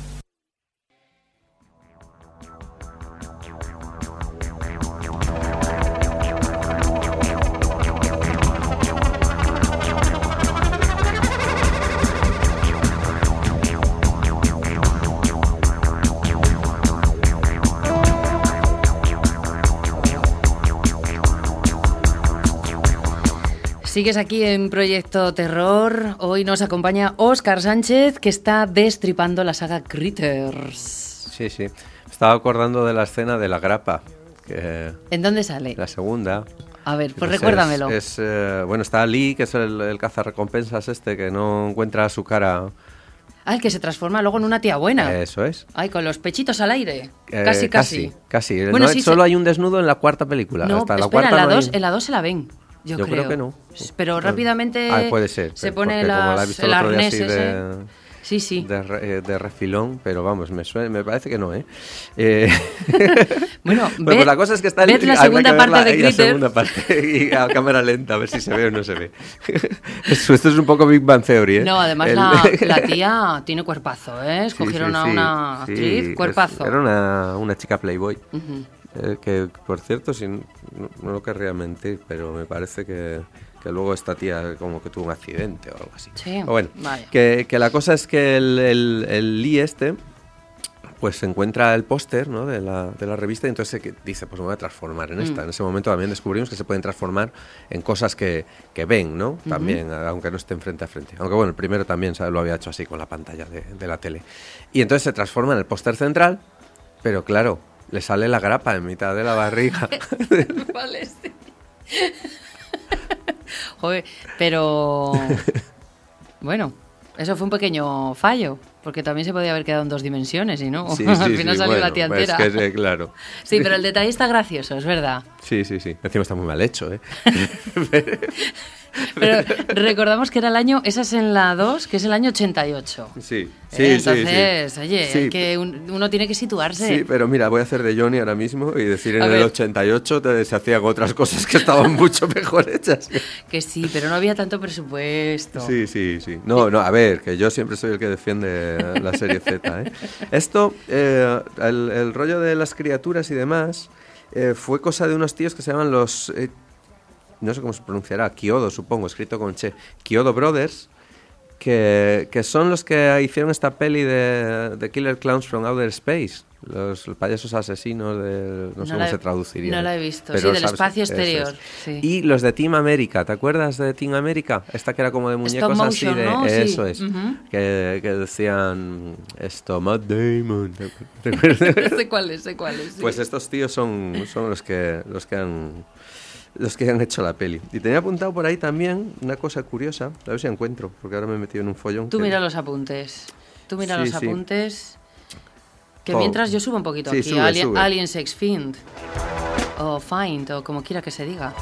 Sigues aquí en Proyecto Terror. Hoy nos acompaña Óscar Sánchez, que está destripando la saga Critters. Sí, sí. Me estaba acordando de la escena de la grapa. Que ¿En dónde sale? La segunda. A ver, pues es, recuérdamelo. Es, es, eh, bueno, está Lee, que es el, el cazarrecompensas este, que no encuentra su cara. Ah, el que se transforma luego en una tía buena. Eso es. Ay, con los pechitos al aire. Eh, casi, casi. Casi, casi. Bueno, No, sí, solo se... hay un desnudo en la cuarta película. No, Hasta la espera, cuarta en la no dos, hay... en la dos se la ven. Yo, Yo creo. creo que no. Pero rápidamente ah, puede ser, se porque pone como la he las, visto el el otro día arnés así ese. de, Sí, sí. de, re- de refilón, pero vamos, me, suena, me parece que no, ¿eh? eh... bueno, pues, ved, pues la cosa es que está ved la segunda parte de Critter. La segunda parte y a cámara lenta, a ver si se ve o no se ve. Esto, esto es un poco Big Bang Theory, ¿eh? No, además el... la, la tía tiene cuerpazo, ¿eh? Escogieron sí, sí, a sí, una sí, actriz, cuerpazo. Es, era una, una chica Playboy. Uh-huh. Eh, que, por cierto, si, no, no lo querría mentir, pero me parece que, que luego esta tía como que tuvo un accidente o algo así. Sí, o bueno, vaya. que, que la cosa es que el, el, el Lee este, pues se encuentra el póster, ¿no?, de la, de la revista y entonces que dice, pues me voy a transformar en esta. Mm. En ese momento también descubrimos que se pueden transformar en cosas que, que ven, ¿no? También, uh-huh. aunque no estén frente a frente. Aunque bueno, el primero también, ¿sabes?, lo había hecho así con la pantalla de, de la tele. Y entonces se transforma en el póster central, pero claro, le sale la grapa en mitad de la barriga. Vale, sí. Joder, pero... Bueno, eso fue un pequeño fallo, porque también se podía haber quedado en dos dimensiones y no, sí, sí, al final sí, salió bueno, la tía entera. Es que, sí, claro. Sí, pero el detalle está gracioso, es verdad. Sí, sí, sí. Encima está muy mal hecho, ¿eh? Pero recordamos que era el año, esa es en la dos, que es el año ochenta y ocho. Sí, sí, ¿Eh? Entonces, sí, sí. oye, sí. hay que un, uno tiene que situarse. Sí, pero mira, voy a hacer de Johnny ahora mismo y decir en A el ver. ochenta y ocho te, se hacían otras cosas que estaban mucho mejor hechas. Que sí, pero no había tanto presupuesto. Sí, sí, sí. No, no, a ver, que yo siempre soy el que defiende la serie Z, ¿eh? Esto, eh, el, el rollo de las criaturas y demás, eh, fue cosa de unos tíos que se llaman los... Eh, no sé cómo se pronunciará, Kyodo, supongo, escrito con che, Kyodo Brothers, que, que son los que hicieron esta peli de, de Killer Clowns from Outer Space, los, los payasos asesinos, de, no, no sé cómo he, se traduciría. No la he visto, pero, sí, del ¿sabes? espacio Eso exterior. es. Sí. Y los de Team America, ¿te acuerdas de Team America? Esta que era como de muñecos Stop motion, así de... ¿no? Eso sí. es, uh-huh. que, que decían, esto, Matt Damon, ¿te sé cuáles, sé cuáles. Sí. Pues estos tíos son, son los que los que han... los que han hecho la peli. Y tenía apuntado por ahí también una cosa curiosa, a ver si encuentro, porque ahora me he metido en un follón. Tú que... mira los apuntes. Tú mira sí, los sí. apuntes. Que oh. mientras yo subo un poquito sí, aquí. sube, Alien, sube. Alien Sex Fiend. O Find, o como quiera que se diga.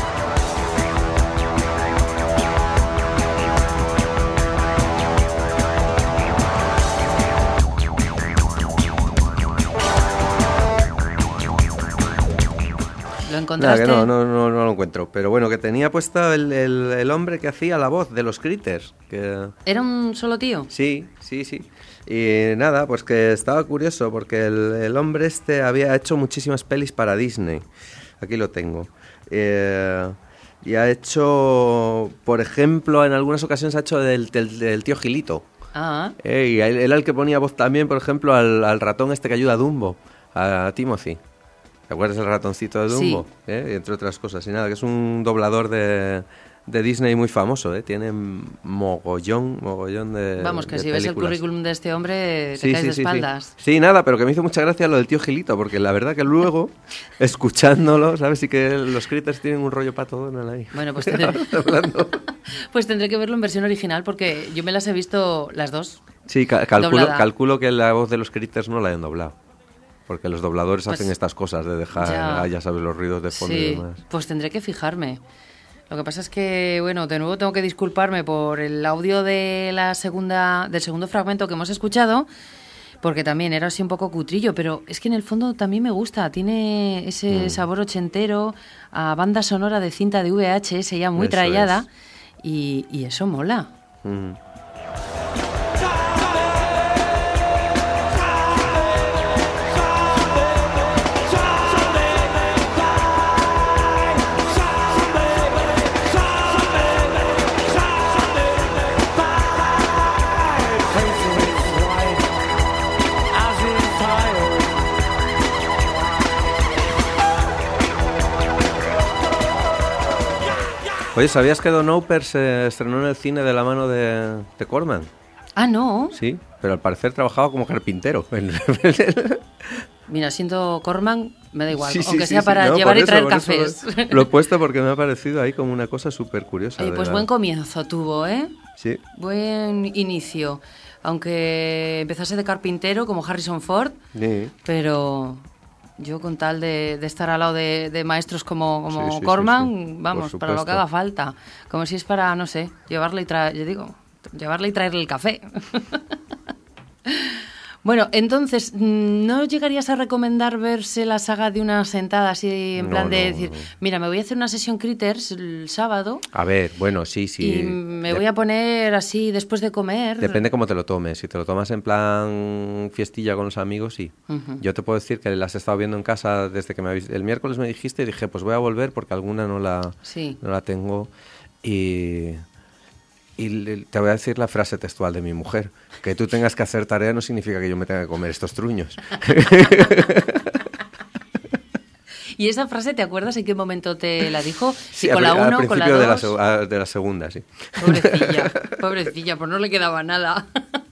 ¿Lo encontraste? Nada, que no, no, no, no lo encuentro. Pero bueno, que tenía puesto el, el, el hombre que hacía la voz de los Critters. Que... ¿Era un solo tío? Sí, sí, sí. Y nada, pues que estaba curioso porque el, el hombre este había hecho muchísimas pelis para Disney. Aquí lo tengo. Eh, y ha hecho, por ejemplo, en algunas ocasiones ha hecho del, del, del tío Gilito. Ah. Eh, y él era el que ponía voz también, por ejemplo, al, al ratón este que ayuda a Dumbo, a Timothy. ¿Te acuerdas del ratoncito de Dumbo? Sí. ¿Eh? Entre otras cosas. Y nada, que es un doblador de, de Disney muy famoso, ¿eh? Tiene mogollón, mogollón de Vamos, que de si películas. ves el currículum de este hombre, te Sí, caes sí, de sí, espaldas. Sí. sí, nada, pero que me hizo mucha gracia lo del tío Gilito, porque la verdad que luego, escuchándolo, ¿sabes? Sí que los Critters tienen un rollo pato Donald ahí. Bueno, pues tendré... pues tendré que verlo en versión original, porque yo me las he visto las dos. Sí, ca- calculo, doblada. calculo que la voz de los Critters no la hayan doblado. Porque los dobladores Pues, hacen estas cosas de dejar, ya, ah, ya sabes, los ruidos de fondo sí, y demás. Pues tendré que fijarme. Lo que pasa es que, bueno, de nuevo tengo que disculparme por el audio de la segunda, del segundo fragmento que hemos escuchado, porque también era así un poco cutrillo, pero es que en el fondo también me gusta, tiene ese mm. sabor ochentero, a banda sonora de cinta de V H S ya muy Eso trallada, es. y, y eso mola. Mm. Oye, ¿sabías que Don Hopper se estrenó en el cine de la mano de, de Corman? Ah, ¿no? Sí, pero al parecer trabajaba como carpintero. Mira, siendo Corman, me da igual, Sí, sí, aunque sí, sea sí. para No, llevar por y eso, traer por eso cafés. Lo, lo he puesto porque me ha parecido ahí como una cosa súper curiosa. Oye, pues la... buen comienzo tuvo, ¿eh? Sí. Buen inicio. aunque empezase de carpintero como Harrison Ford, Sí. pero yo con tal de, de estar al lado de, de maestros como, como Sí, sí, Corman, sí, sí. vamos, Por para lo que supuesto. haga falta. Como si es para, no sé, llevarle y traer, yo digo, llevarle y traerle el café. Bueno, entonces, ¿no llegarías a recomendar verse la saga de una sentada así en No, plan de no, decir, no. mira, me voy a hacer una sesión Critters el sábado A ver, bueno, sí, sí. y me De- voy a poner así después de comer? Depende cómo te lo tomes. Si te lo tomas en plan fiestilla con los amigos, sí. Ujú. Yo te puedo decir que las he estado viendo en casa desde que me habéis... El miércoles me dijiste y dije, pues voy a volver porque alguna no la, Sí. no la tengo. Y... Y le- te voy a decir la frase textual de mi mujer. Que tú tengas que hacer tarea no significa que yo me tenga que comer estos truños. ¿Y esa frase te acuerdas en qué momento te la dijo? Si Sí, con al, la al uno, con la principio de la, dos. seg- ah, de la segunda, sí. Pobrecilla, pobrecilla, pues no le quedaba nada.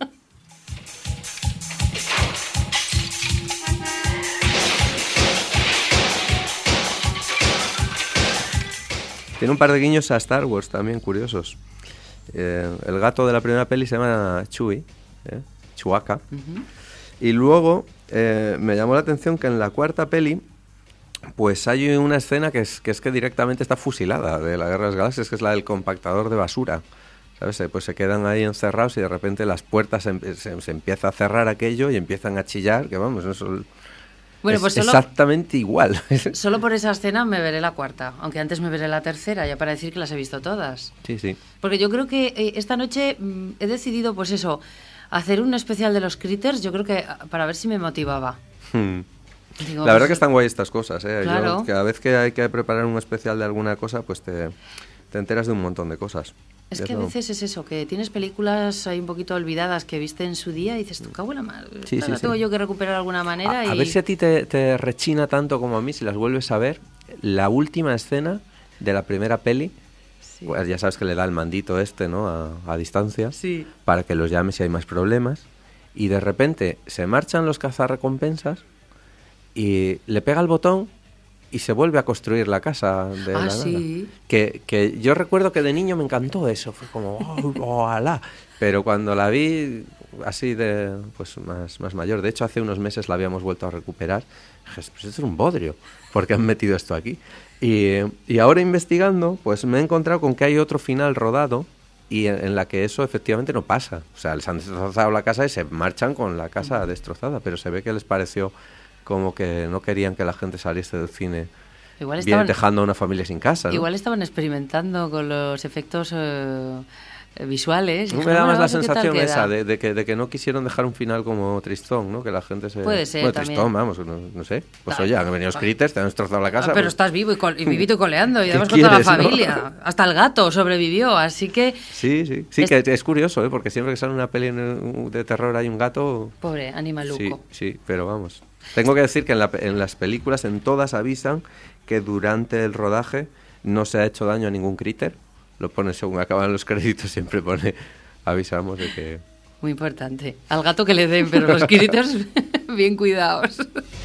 Tiene un par de guiños a Star Wars también, curiosos. Eh, el gato de la primera peli se llama Chewie, ¿eh? Chewbacca. Ujú. Y luego eh, me llamó la atención que en la cuarta peli, pues hay una escena que es que, es que directamente está fusilada de la Guerra de las Galaxias, que es la del compactador de basura. ¿Sabes? Eh, Pues se quedan ahí encerrados y de repente las puertas se, em- se- se empieza a cerrar aquello y empiezan a chillar, que vamos, eso Bueno, es pues solo- exactamente igual. Solo por esa escena me veré la cuarta, aunque antes me veré la tercera, ya para decir que las he visto todas. Sí, sí. Porque yo creo que eh, esta noche mm, he decidido, pues eso, hacer un especial de los Critters, yo creo que ah, para ver si me motivaba. Hmm. Digo, La verdad pues, que están guay estas cosas, ¿eh? Yo, Claro. cada vez que hay que preparar un especial de alguna cosa, pues te, te enteras de un montón de cosas. Es Y que a eso- veces es eso, que tienes películas ahí un poquito olvidadas que viste en su día y dices, tú cago en la madre, Sí, esta sí, la sí. tengo yo que recuperar de alguna manera. A, y... a ver si a ti te, te rechina tanto como a mí, si las vuelves a ver, la última escena de la primera peli, pues ya sabes que le da el mandito este, ¿no? A, a distancia, Sí. para que los llame si hay más problemas, y de repente se marchan los cazarrecompensas y le pega el botón y se vuelve a construir la casa de Ah, la nada. sí. Que, que yo recuerdo que de niño me encantó eso, fue como, oh, ojalá. Pero cuando la vi así de, pues más, más mayor, de hecho hace unos meses la habíamos vuelto a recuperar, dije, pues esto es un bodrio, porque han metido esto aquí. Y, y ahora investigando, pues me he encontrado con que hay otro final rodado y en, en la que eso efectivamente no pasa. O sea, les han destrozado la casa y se marchan con la casa destrozada, pero se ve que les pareció como que no querían que la gente saliese del cine Igual bien estaban, dejando a una familia sin casa, ¿no? igual estaban experimentando con los efectos eh, eh, visuales. y Me dijeron, da más "Bueno, la a ver qué tal sensación queda". esa de, de que, de que no quisieron dejar un final como tristón, ¿no? Que la gente se... Puede ser Bueno, también. tristón, vamos, no, no sé. Pues Da- oye, han venido los critters, te han destrozado la casa. Ah, pero pues- estás vivo y, col- y vivito y coleando, y ¿Qué además con toda la quieres, no? familia. Hasta el gato sobrevivió, así que, Sí, sí. Sí, Es- que es curioso, ¿eh? Porque siempre que sale una peli en- de terror hay un gato... pobre Sí, animaluco. sí, pero vamos. Tengo que decir que en, la pe- en las películas, en todas avisan que durante el rodaje no se ha hecho daño a ningún critter. Lo pone según acaban los créditos, siempre pone, avisamos de que... Muy importante. Al gato que le den, pero los critters bien cuidados.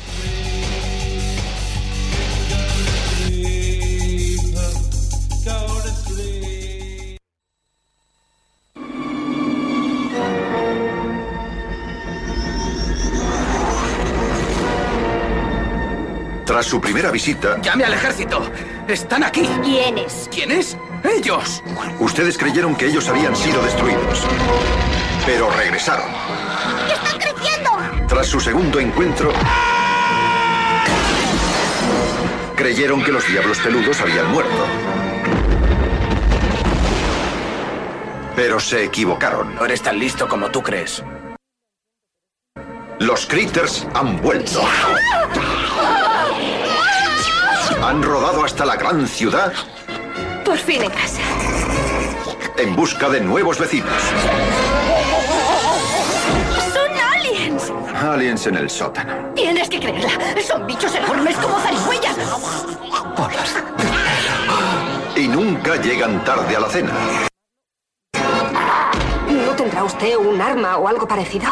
Tras su primera visita, ¡Llame al ejército! ¡Están aquí! ¿Quiénes? ¿Quiénes? ¡Ellos! ustedes creyeron que ellos habían sido destruidos. Pero regresaron. ¡Están creciendo! Tras su segundo encuentro, creyeron que los diablos peludos habían muerto. Pero se equivocaron. No eres tan listo como tú crees. Los critters han vuelto. Han rodado hasta la gran ciudad Por fin en casa. en busca de nuevos vecinos. ¡Son aliens! Aliens en el sótano. Tienes que creerla. Son bichos enormes como zarigüeyas. Y nunca llegan tarde a la cena. ¿No tendrá usted un arma o algo parecido?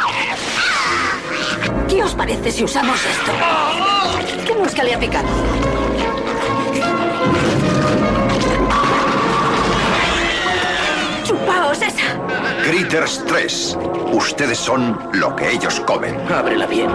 ¿Qué os parece si usamos esto? ¿Qué mosca le ha picado? Chupaos esa. Critters tres. Ustedes son lo que ellos comen. Ábrela bien.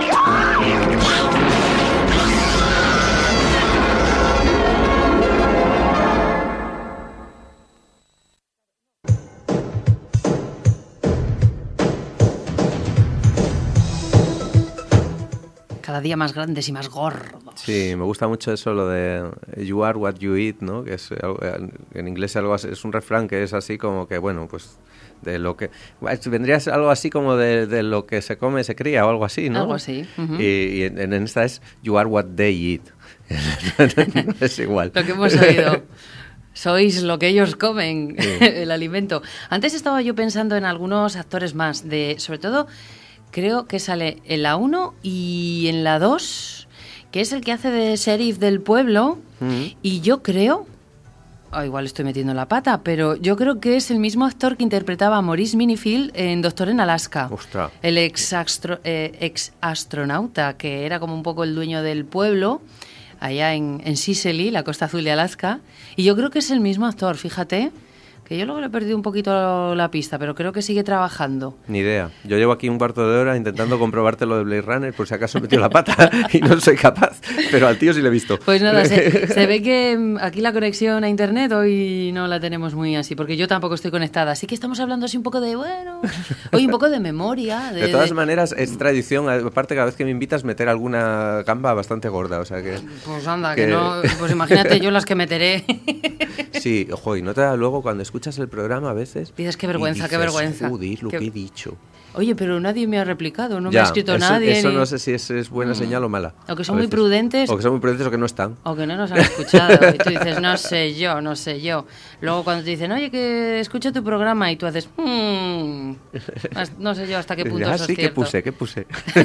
Cada día más grandes y más gordos. Sí, me gusta mucho eso, lo de you are what you eat, ¿no? Que es algo, en inglés algo así, es un refrán que es así como que, bueno, pues de lo que... Vendría a ser algo así como de, de lo que se come se cría o algo así, ¿no? Algo así. Uh-huh. Y, y en, en esta es you are what they eat. No es igual. Lo que hemos oído. Sois lo que ellos comen, sí. El alimento. Antes estaba yo pensando en algunos actores más, de sobre todo... Creo que sale en la uno y en la dos, que es el que hace de sheriff del pueblo. Mm. Y yo creo, oh, igual estoy metiendo la pata, pero yo creo que es el mismo actor que interpretaba a Maurice Minifield en Doctor en Alaska. Ostras. El ex, astro, eh, ex astronauta, que era como un poco el dueño del pueblo, allá en, en Sicily, la costa azul de Alaska. Y yo creo que es el mismo actor, fíjate. Que yo luego le he perdido un poquito la pista, pero creo que sigue trabajando. Ni idea. Yo llevo aquí un cuarto de hora intentando comprobarte lo de Blade Runner, por si acaso he metido la pata y no soy capaz. Pero al tío sí le he visto. Pues nada, se, se ve que aquí la conexión a internet hoy no la tenemos muy así, porque yo tampoco estoy conectada. Así que estamos hablando así un poco de, bueno, hoy un poco de memoria. De, de todas de... manenes, es tradición, aparte cada vez que me invitas, meter alguna gamba bastante gorda. O sea que... Pues anda, que, que no... Pues imagínate yo las que meteré. Sí, ojo, y no te da luego cuando escuchas el programa a veces... Dices, qué vergüenza, dices, qué vergüenza. Joder, lo qué... que he dicho. Oye, pero nadie me ha replicado, no ya, me ha escrito eso, nadie. Eso ni... no sé si es, es buena señal o mala. O que son muy prudentes. O que son muy prudentes o que no están. O que no nos han escuchado. Y tú dices, no sé yo, no sé yo. Luego cuando te dicen, oye, que escucho tu programa, y tú haces, mmm, no sé yo hasta qué punto ah, eso sí, es cierto. ¿qué puse? ¿Qué puse?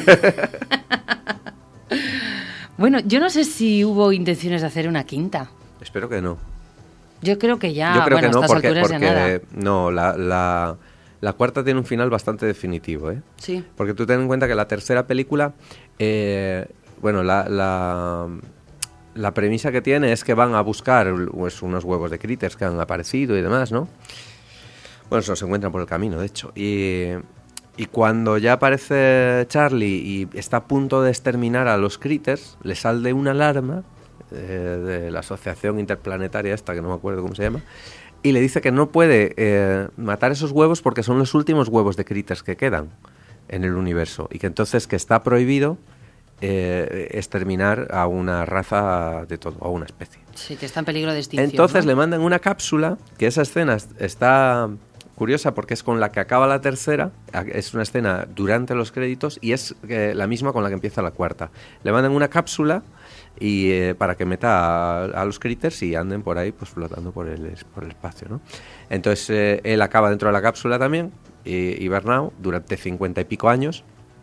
Bueno, yo no sé si hubo intenciones de hacer una quinta. Espero que no. Yo creo que ya, Yo creo bueno, que no, a estas porque, alturas porque ya nada. no, la, la, la cuarta tiene un final bastante definitivo, ¿eh? Sí. Porque tú ten en cuenta que la tercera película, eh, bueno, la, la, la premisa que tiene es que van a buscar pues, unos huevos de critters que han aparecido y demás, ¿no? Bueno, se los encuentran por el camino, de hecho. Y, y cuando ya aparece Charlie y está a punto de exterminar a los critters, le sale una alarma de la asociación interplanetaria esta, que no me acuerdo cómo se llama, y le dice que no puede eh, matar esos huevos porque son los últimos huevos de critters que quedan en el universo, y que entonces que está prohibido eh, exterminar a una raza de todo, a una especie. Sí, que está en peligro de extinción. Entonces, ¿no? Le mandan una cápsula, que esa escena está curiosa porque es con la que acaba la tercera, es una escena durante los créditos y es eh, la misma con la que empieza la cuarta. Le mandan una cápsula y eh, para que meta a, a los critters y anden por ahí pues flotando por el, por el espacio, ¿no? Entonces eh, él acaba dentro de la cápsula también, y, hibernado durante cincuenta y pico años,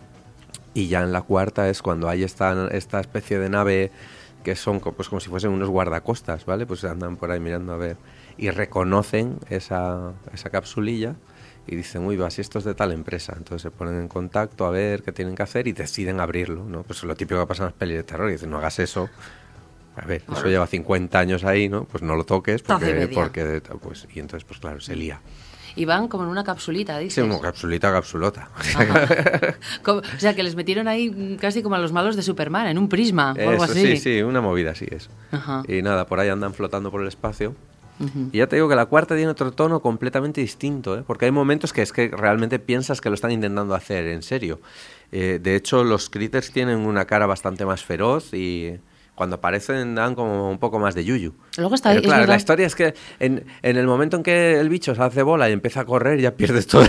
y ya en la cuarta es cuando hay esta, esta especie de nave que son pues como si fuesen unos guardacostas, ¿vale? Pues andan por ahí mirando a ver y reconocen esa, esa capsulilla y dicen, uy, va, si esto es de tal empresa. Entonces se ponen en contacto a ver qué tienen que hacer y deciden abrirlo, ¿no? Pues lo típico que pasa en las pelis de terror, y dicen, no hagas eso. A ver, eso lleva cincuenta años ahí, ¿no? Pues no lo toques porque... porque pues, y entonces, pues claro, se lía. Y van como en una capsulita, dices. Sí, una capsulita, capsulota. Como, o sea, que les metieron ahí casi como a los malos de Superman, en un prisma eso, o algo así. Sí, sí, una movida así es. Ajá. Y nada, por ahí andan flotando por el espacio. Uh-huh. Y ya te digo que la cuarta tiene otro tono completamente distinto, ¿eh? Porque hay momentos que es que realmente piensas que lo están intentando hacer en serio. Eh, de hecho, los critters tienen una cara bastante más feroz y cuando aparecen dan como un poco más de yuyu. Luego está ahí, Pero, claro, es la historia es que en, en el momento en que el bicho se hace bola y empieza a correr, ya pierdes todo.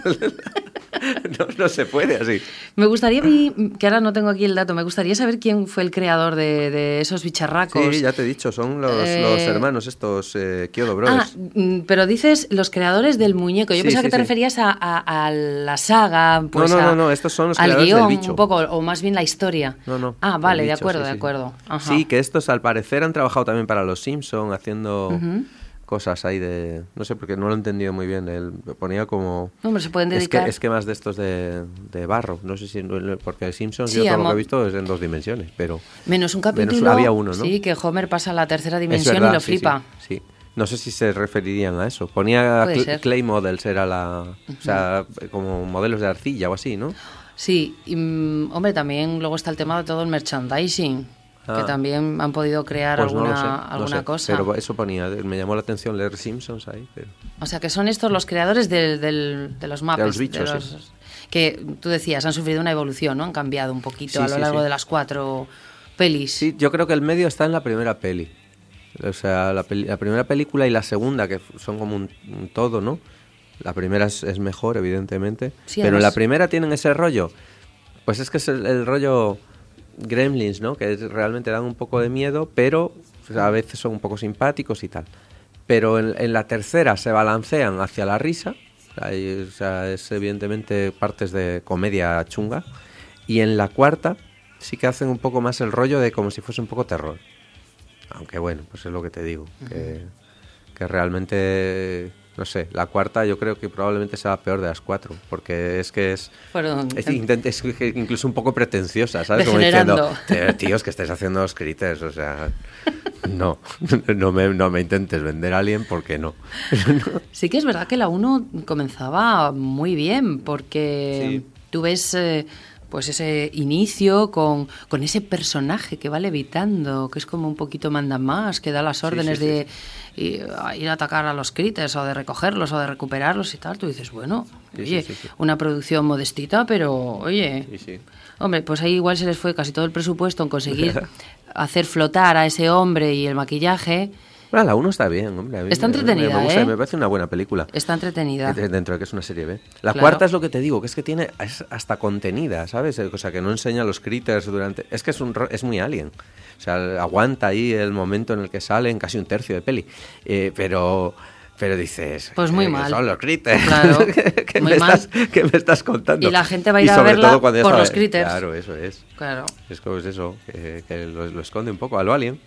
No, no se puede así. Me gustaría, que ahora no tengo aquí el dato, me gustaría saber quién fue el creador de, de esos bicharracos. Sí, ya te he dicho, son los, eh... los hermanos estos, eh, Kyoto Brothers. Ah, pero dices los creadores del muñeco. Yo sí, pensaba sí, que te sí. referías a, a, a la saga, pues no, no, a, no, no, estos son los al creadores guión, del bicho. un poco, o más bien la historia. No, no. Ah, vale, bicho, de acuerdo, sí, de sí. acuerdo. Ajá. Sí, que estos al parecer han trabajado también para los Simpson haciendo... Uh-huh. cosas ahí de... No sé, porque no lo he entendido muy bien. Él ponía como... Hombre, se pueden dedicar... Es que, es que más de estos de, de barro. No sé si... Porque Simpsons sí, yo todo amo... lo que he visto es en dos dimensiones, pero... Menos un capítulo... Menos, había uno, ¿no? Sí, que Homer pasa a la tercera dimensión verdad, y lo flipa. Sí, sí. No sé si se referirían a eso. Ponía Puede cl- ser. clay models, era la... Uh-huh. O sea, como modelos de arcilla o así, ¿no? Sí, y, mm, hombre, también luego está el tema de todo el merchandising, ah. que también han podido crear pues alguna, no lo sé, alguna no sé, cosa. Pero eso ponía, me llamó la atención leer Simpsons ahí. Pero... O sea, que son estos los creadores del, del, de los Muppets. De los bichos, de los, sí. Que tú decías, han sufrido una evolución, ¿no? Han cambiado un poquito sí, a lo sí, largo sí. de las cuatro pelis. Sí, yo creo que el medio está en la primera peli. O sea, la, peli, la primera película y la segunda, que son como un, un todo, ¿no? La primera es, es mejor, evidentemente. Sí, pero en la primera tienen ese rollo. Pues es que es el, el rollo Gremlins, ¿no? Que es, realmente dan un poco de miedo, pero o sea, a veces son un poco simpáticos y tal. Pero en, en la tercera se balancean hacia la risa. Hay, o sea, es evidentemente partes de comedia chunga. Y en la cuarta sí que hacen un poco más el rollo de como si fuese un poco terror. Aunque bueno, pues es lo que te digo, uh-huh. que, que realmente, no sé, la cuarta yo creo que probablemente sea la peor de las cuatro, porque es que es, Fueron, es, intent, es incluso un poco pretenciosa, ¿sabes? Como diciendo, tíos, que estáis haciendo los critters, o sea, no, no me, no me intentes vender a alguien porque no. Sí que es verdad que la uno comenzaba muy bien, porque sí. tú ves... Eh, pues ese inicio con, con ese personaje que va levitando, que es como un poquito manda más, que da las órdenes sí, sí, de sí. Ir, ir a atacar a los critters o de recogerlos o de recuperarlos y tal. Tú dices, bueno, sí, oye, sí, sí, sí. una producción modestita, pero oye, sí, sí. hombre, pues ahí igual se les fue casi todo el presupuesto en conseguir hacer flotar a ese hombre y el maquillaje. Bueno, la uno está bien, hombre. A mí está me, entretenida, me, me gusta, ¿eh? Me parece una buena película. Está entretenida. Dentro de que es una serie B. La claro. cuarta es lo que te digo, que es que tiene es hasta contenida, ¿sabes? O sea, que no enseña a los critters durante... Es que es, un, es muy Alien. O sea, aguanta ahí el momento en el que salen, casi un tercio de peli. Eh, pero... Pero dices... Pues muy eh, mal. Son los critters. Claro, ¿Qué, muy me mal. Estás, ¿Qué me estás contando? Y la gente va a ir a verla por sabe, los critters. Claro, eso es. Claro. Es como es eso, que, que lo, lo esconde un poco a lo Alien.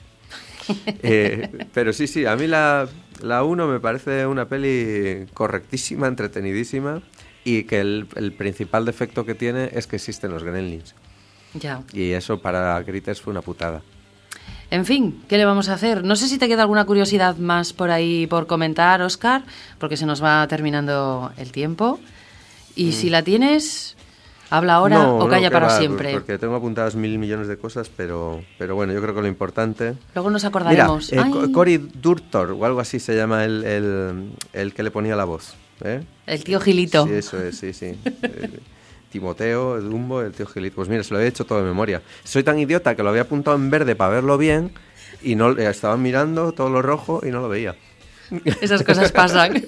eh, pero sí, sí, a mí la, la uno me parece una peli correctísima, entretenidísima, y que el, el principal defecto que tiene es que existen los Gremlins. Ya. Y eso para Critters fue una putada. En fin, ¿qué le vamos a hacer? No sé si te queda alguna curiosidad más por ahí por comentar, Óscar, porque se nos va terminando el tiempo. Y mm. si la tienes... ¿Habla ahora no, o calla no, para va, siempre? Porque tengo apuntadas mil millones de cosas, pero, pero bueno, yo creo que lo importante... Luego nos acordaremos. Mira, eh, Cory Doctorow, o algo así se llama el, el, el que le ponía la voz. ¿eh? El tío Gilito. Sí, eso es, sí, sí. Timoteo, el Dumbo, el tío Gilito. Pues mira, se lo había hecho todo de memoria. Soy tan idiota que lo había apuntado en verde para verlo bien y no estaba mirando todo lo rojo y no lo veía. Esas cosas pasan.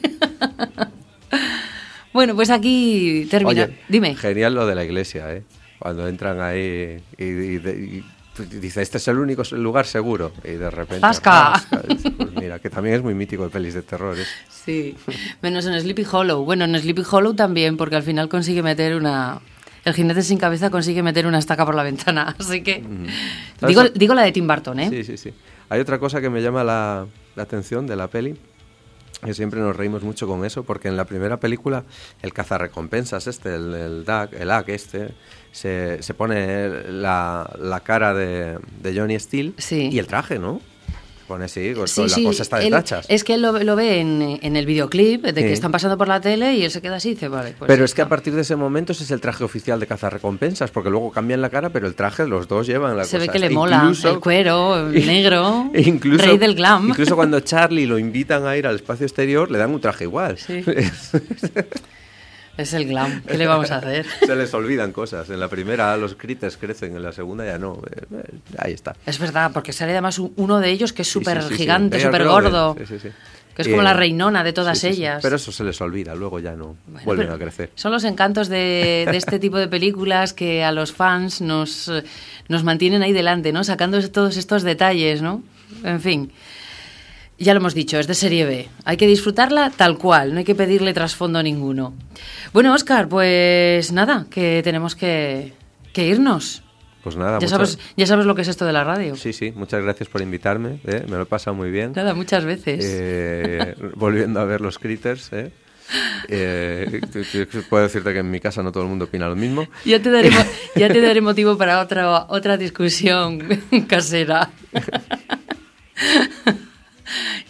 Bueno, pues aquí termina. Oye, dime. Genial lo de la iglesia, ¿eh? Cuando entran ahí y, y, y, y dice, este es el único lugar seguro. Y de repente... ¡Zasca! Pues mira, que también es muy mítico de pelis de terror. ¿eh? Sí, menos en Sleepy Hollow. Bueno, en Sleepy Hollow también, porque al final consigue meter una... El jinete sin cabeza consigue meter una estaca por la ventana. Así que... Mm. Digo, digo la de Tim Burton, ¿eh? Sí, sí, sí. Hay otra cosa que me llama la, la atención de la peli... que siempre nos reímos mucho con eso, porque en la primera película el cazarrecompensas este, el, el Duck, el Duck este, se, se pone la, la cara de, de Johnny Steele sí. y el traje, ¿no? Se pone así, con sí, la sí. cosa está de él, tachas. Es que él lo, lo ve en, en el videoclip, de sí. que están pasando por la tele y él se queda así y dice, vale, pues... Pero es que a partir de ese momento ese es el traje oficial de cazarrecompensas, porque luego cambian la cara, pero el traje los dos llevan la se cosa. ve que le incluso, mola el cuero, el negro, incluso, rey del glam. Incluso cuando Charlie lo invitan a ir al espacio exterior, le dan un traje igual. Sí. Es el glam, ¿qué le vamos a hacer? Se les olvidan cosas. En la primera los critters crecen, en la segunda ya no. Ahí está. Es verdad, porque sale además uno de ellos que es súper sí, sí, sí, gigante, sí. súper gordo. Sí, sí, sí. Que es como eh, la reinona de todas sí, sí, ellas. Sí. Pero eso se les olvida, luego ya no bueno, vuelven a crecer. Son los encantos de, de este tipo de películas que a los fans nos, nos mantienen ahí delante, ¿no? Sacando todos estos detalles, ¿no? En fin. Ya lo hemos dicho, es de serie B. Hay que disfrutarla tal cual, no hay que pedirle trasfondo ninguno. Bueno, Óscar, pues nada, que tenemos que, que irnos. Pues nada, ya, muchas... sabes, ya sabes lo que es esto de la radio. Sí, sí, muchas gracias por invitarme, ¿eh? Me lo he pasado muy bien. Nada, muchas veces. Eh, volviendo a ver los critters, ¿eh? Eh, puedo decirte que en mi casa no todo el mundo opina lo mismo. Ya te daré, ya te daré motivo para otra, otra discusión casera.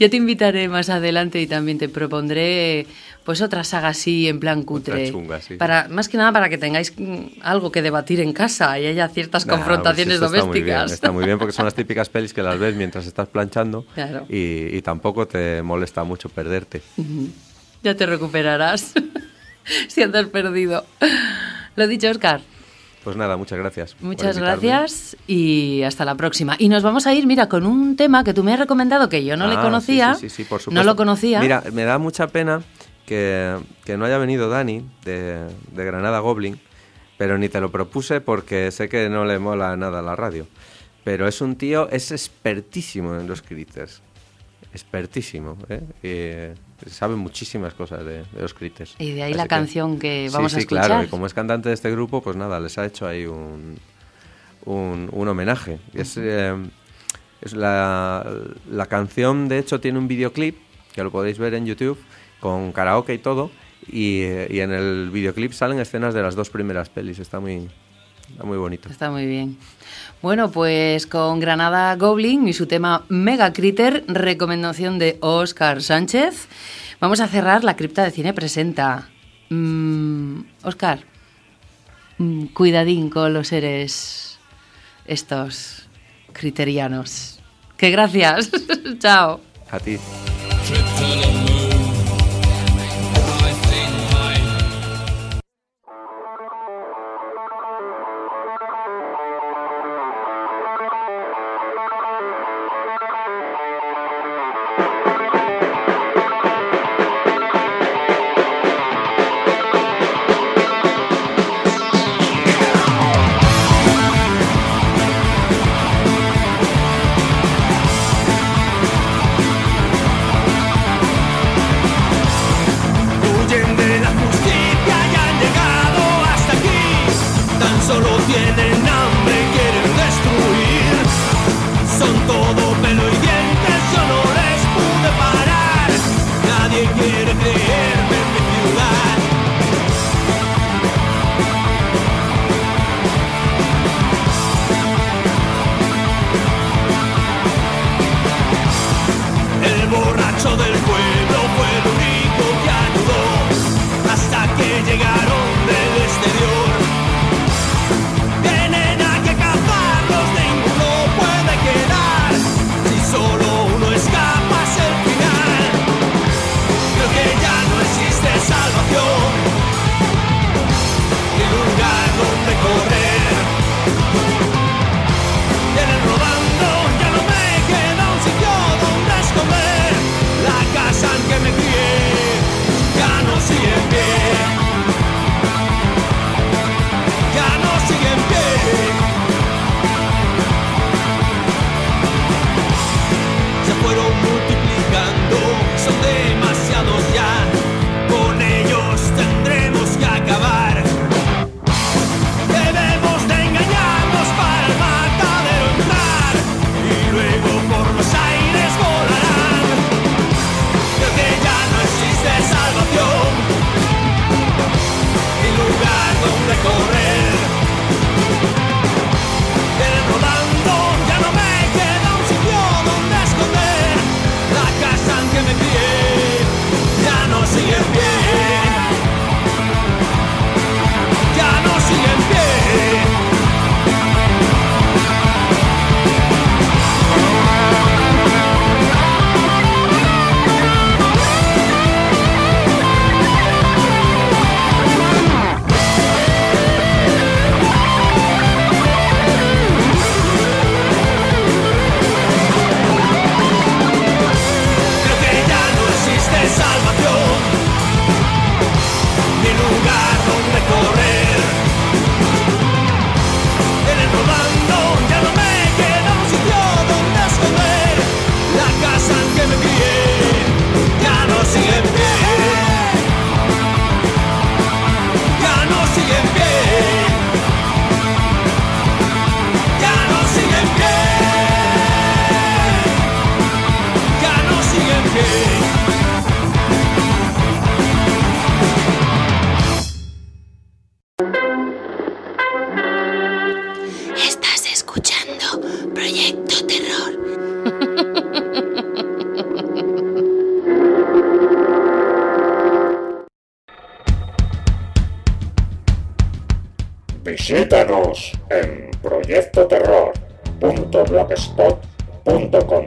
Ya te invitaré más adelante y también te propondré pues otra saga así en plan cutre. Otra chunga, sí. Para, más que nada para que tengáis algo que debatir en casa y haya ciertas Nah, confrontaciones pues está domésticas. Muy bien, está muy bien porque son las típicas pelis que las ves mientras estás planchando Claro. y, y tampoco te molesta mucho perderte. Uh-huh. Ya te recuperarás si andas perdido. Lo dicho, Óscar. Pues nada, muchas gracias. Muchas gracias y hasta la próxima. Y nos vamos a ir, mira, con un tema que tú me has recomendado que yo no ah, le conocía. Sí, sí, sí, sí, por supuesto. No lo conocía. Mira, me da mucha pena que, que no haya venido Dani de, de Granada Goblin, pero ni te lo propuse porque sé que no le mola nada la radio. Pero es un tío, es expertísimo en los critters. Expertísimo, ¿eh? Y sabe muchísimas cosas de, de los critters. Y de ahí Así la que, canción que vamos sí, a sí, escuchar. Claro, y como es cantante de este grupo, pues nada, les ha hecho ahí un, un, un homenaje. Y es, eh, es la, la canción, de hecho, tiene un videoclip, que lo podéis ver en YouTube, con karaoke y todo, y, y en el videoclip salen escenas de las dos primeras pelis, está muy, está muy bonito. Está muy bien. Bueno, pues con Granada Goblin y su tema Mega Critter, recomendación de Óscar Sánchez, vamos a cerrar La Cripta de Cine Presenta. Mm, Óscar, mm, cuidadín con los seres estos criterianos. ¡Qué gracias! Chao. A ti. Proyecto Terror. Visítanos en proyecto terror punto blogspot punto com.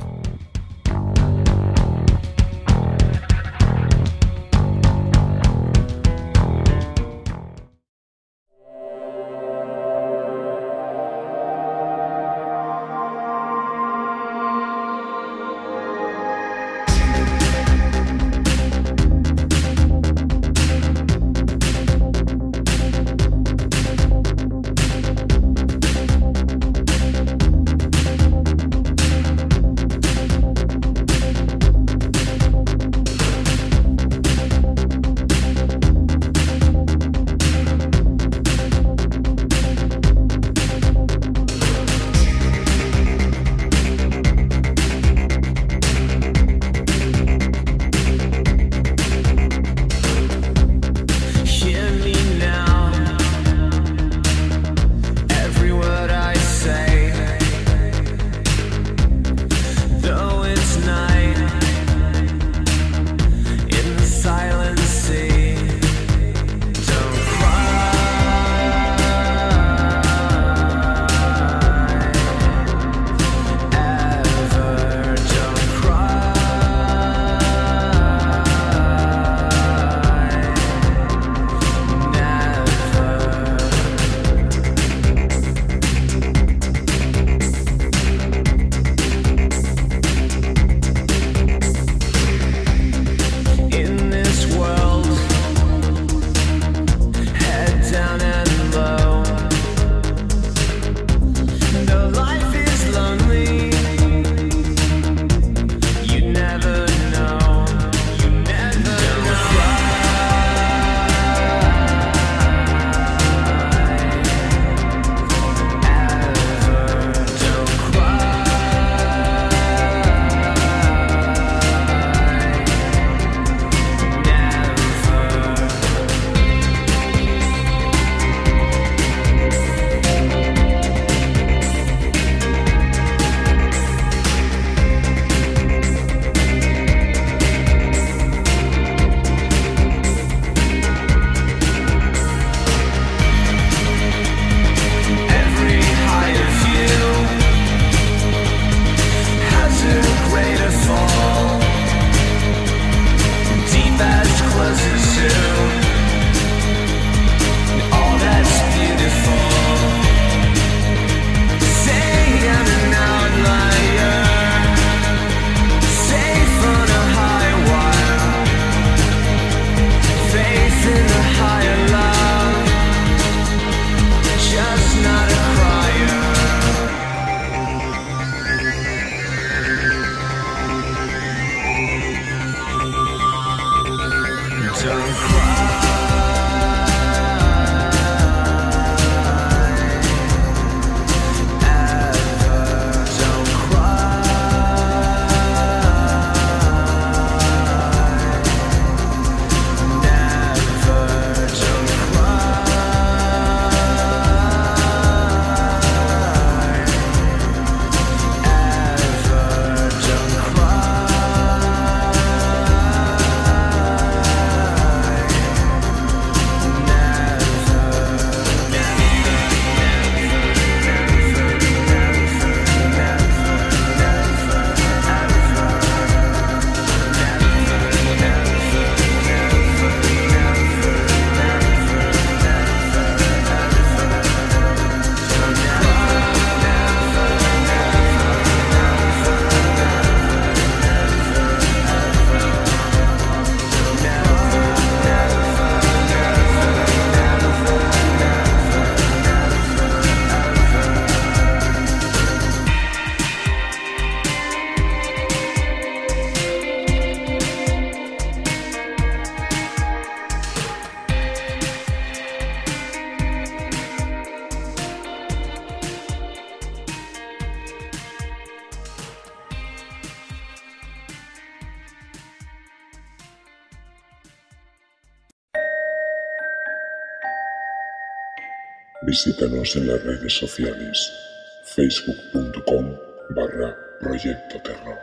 Visítanos en las redes sociales facebook punto com barra proyecto terror.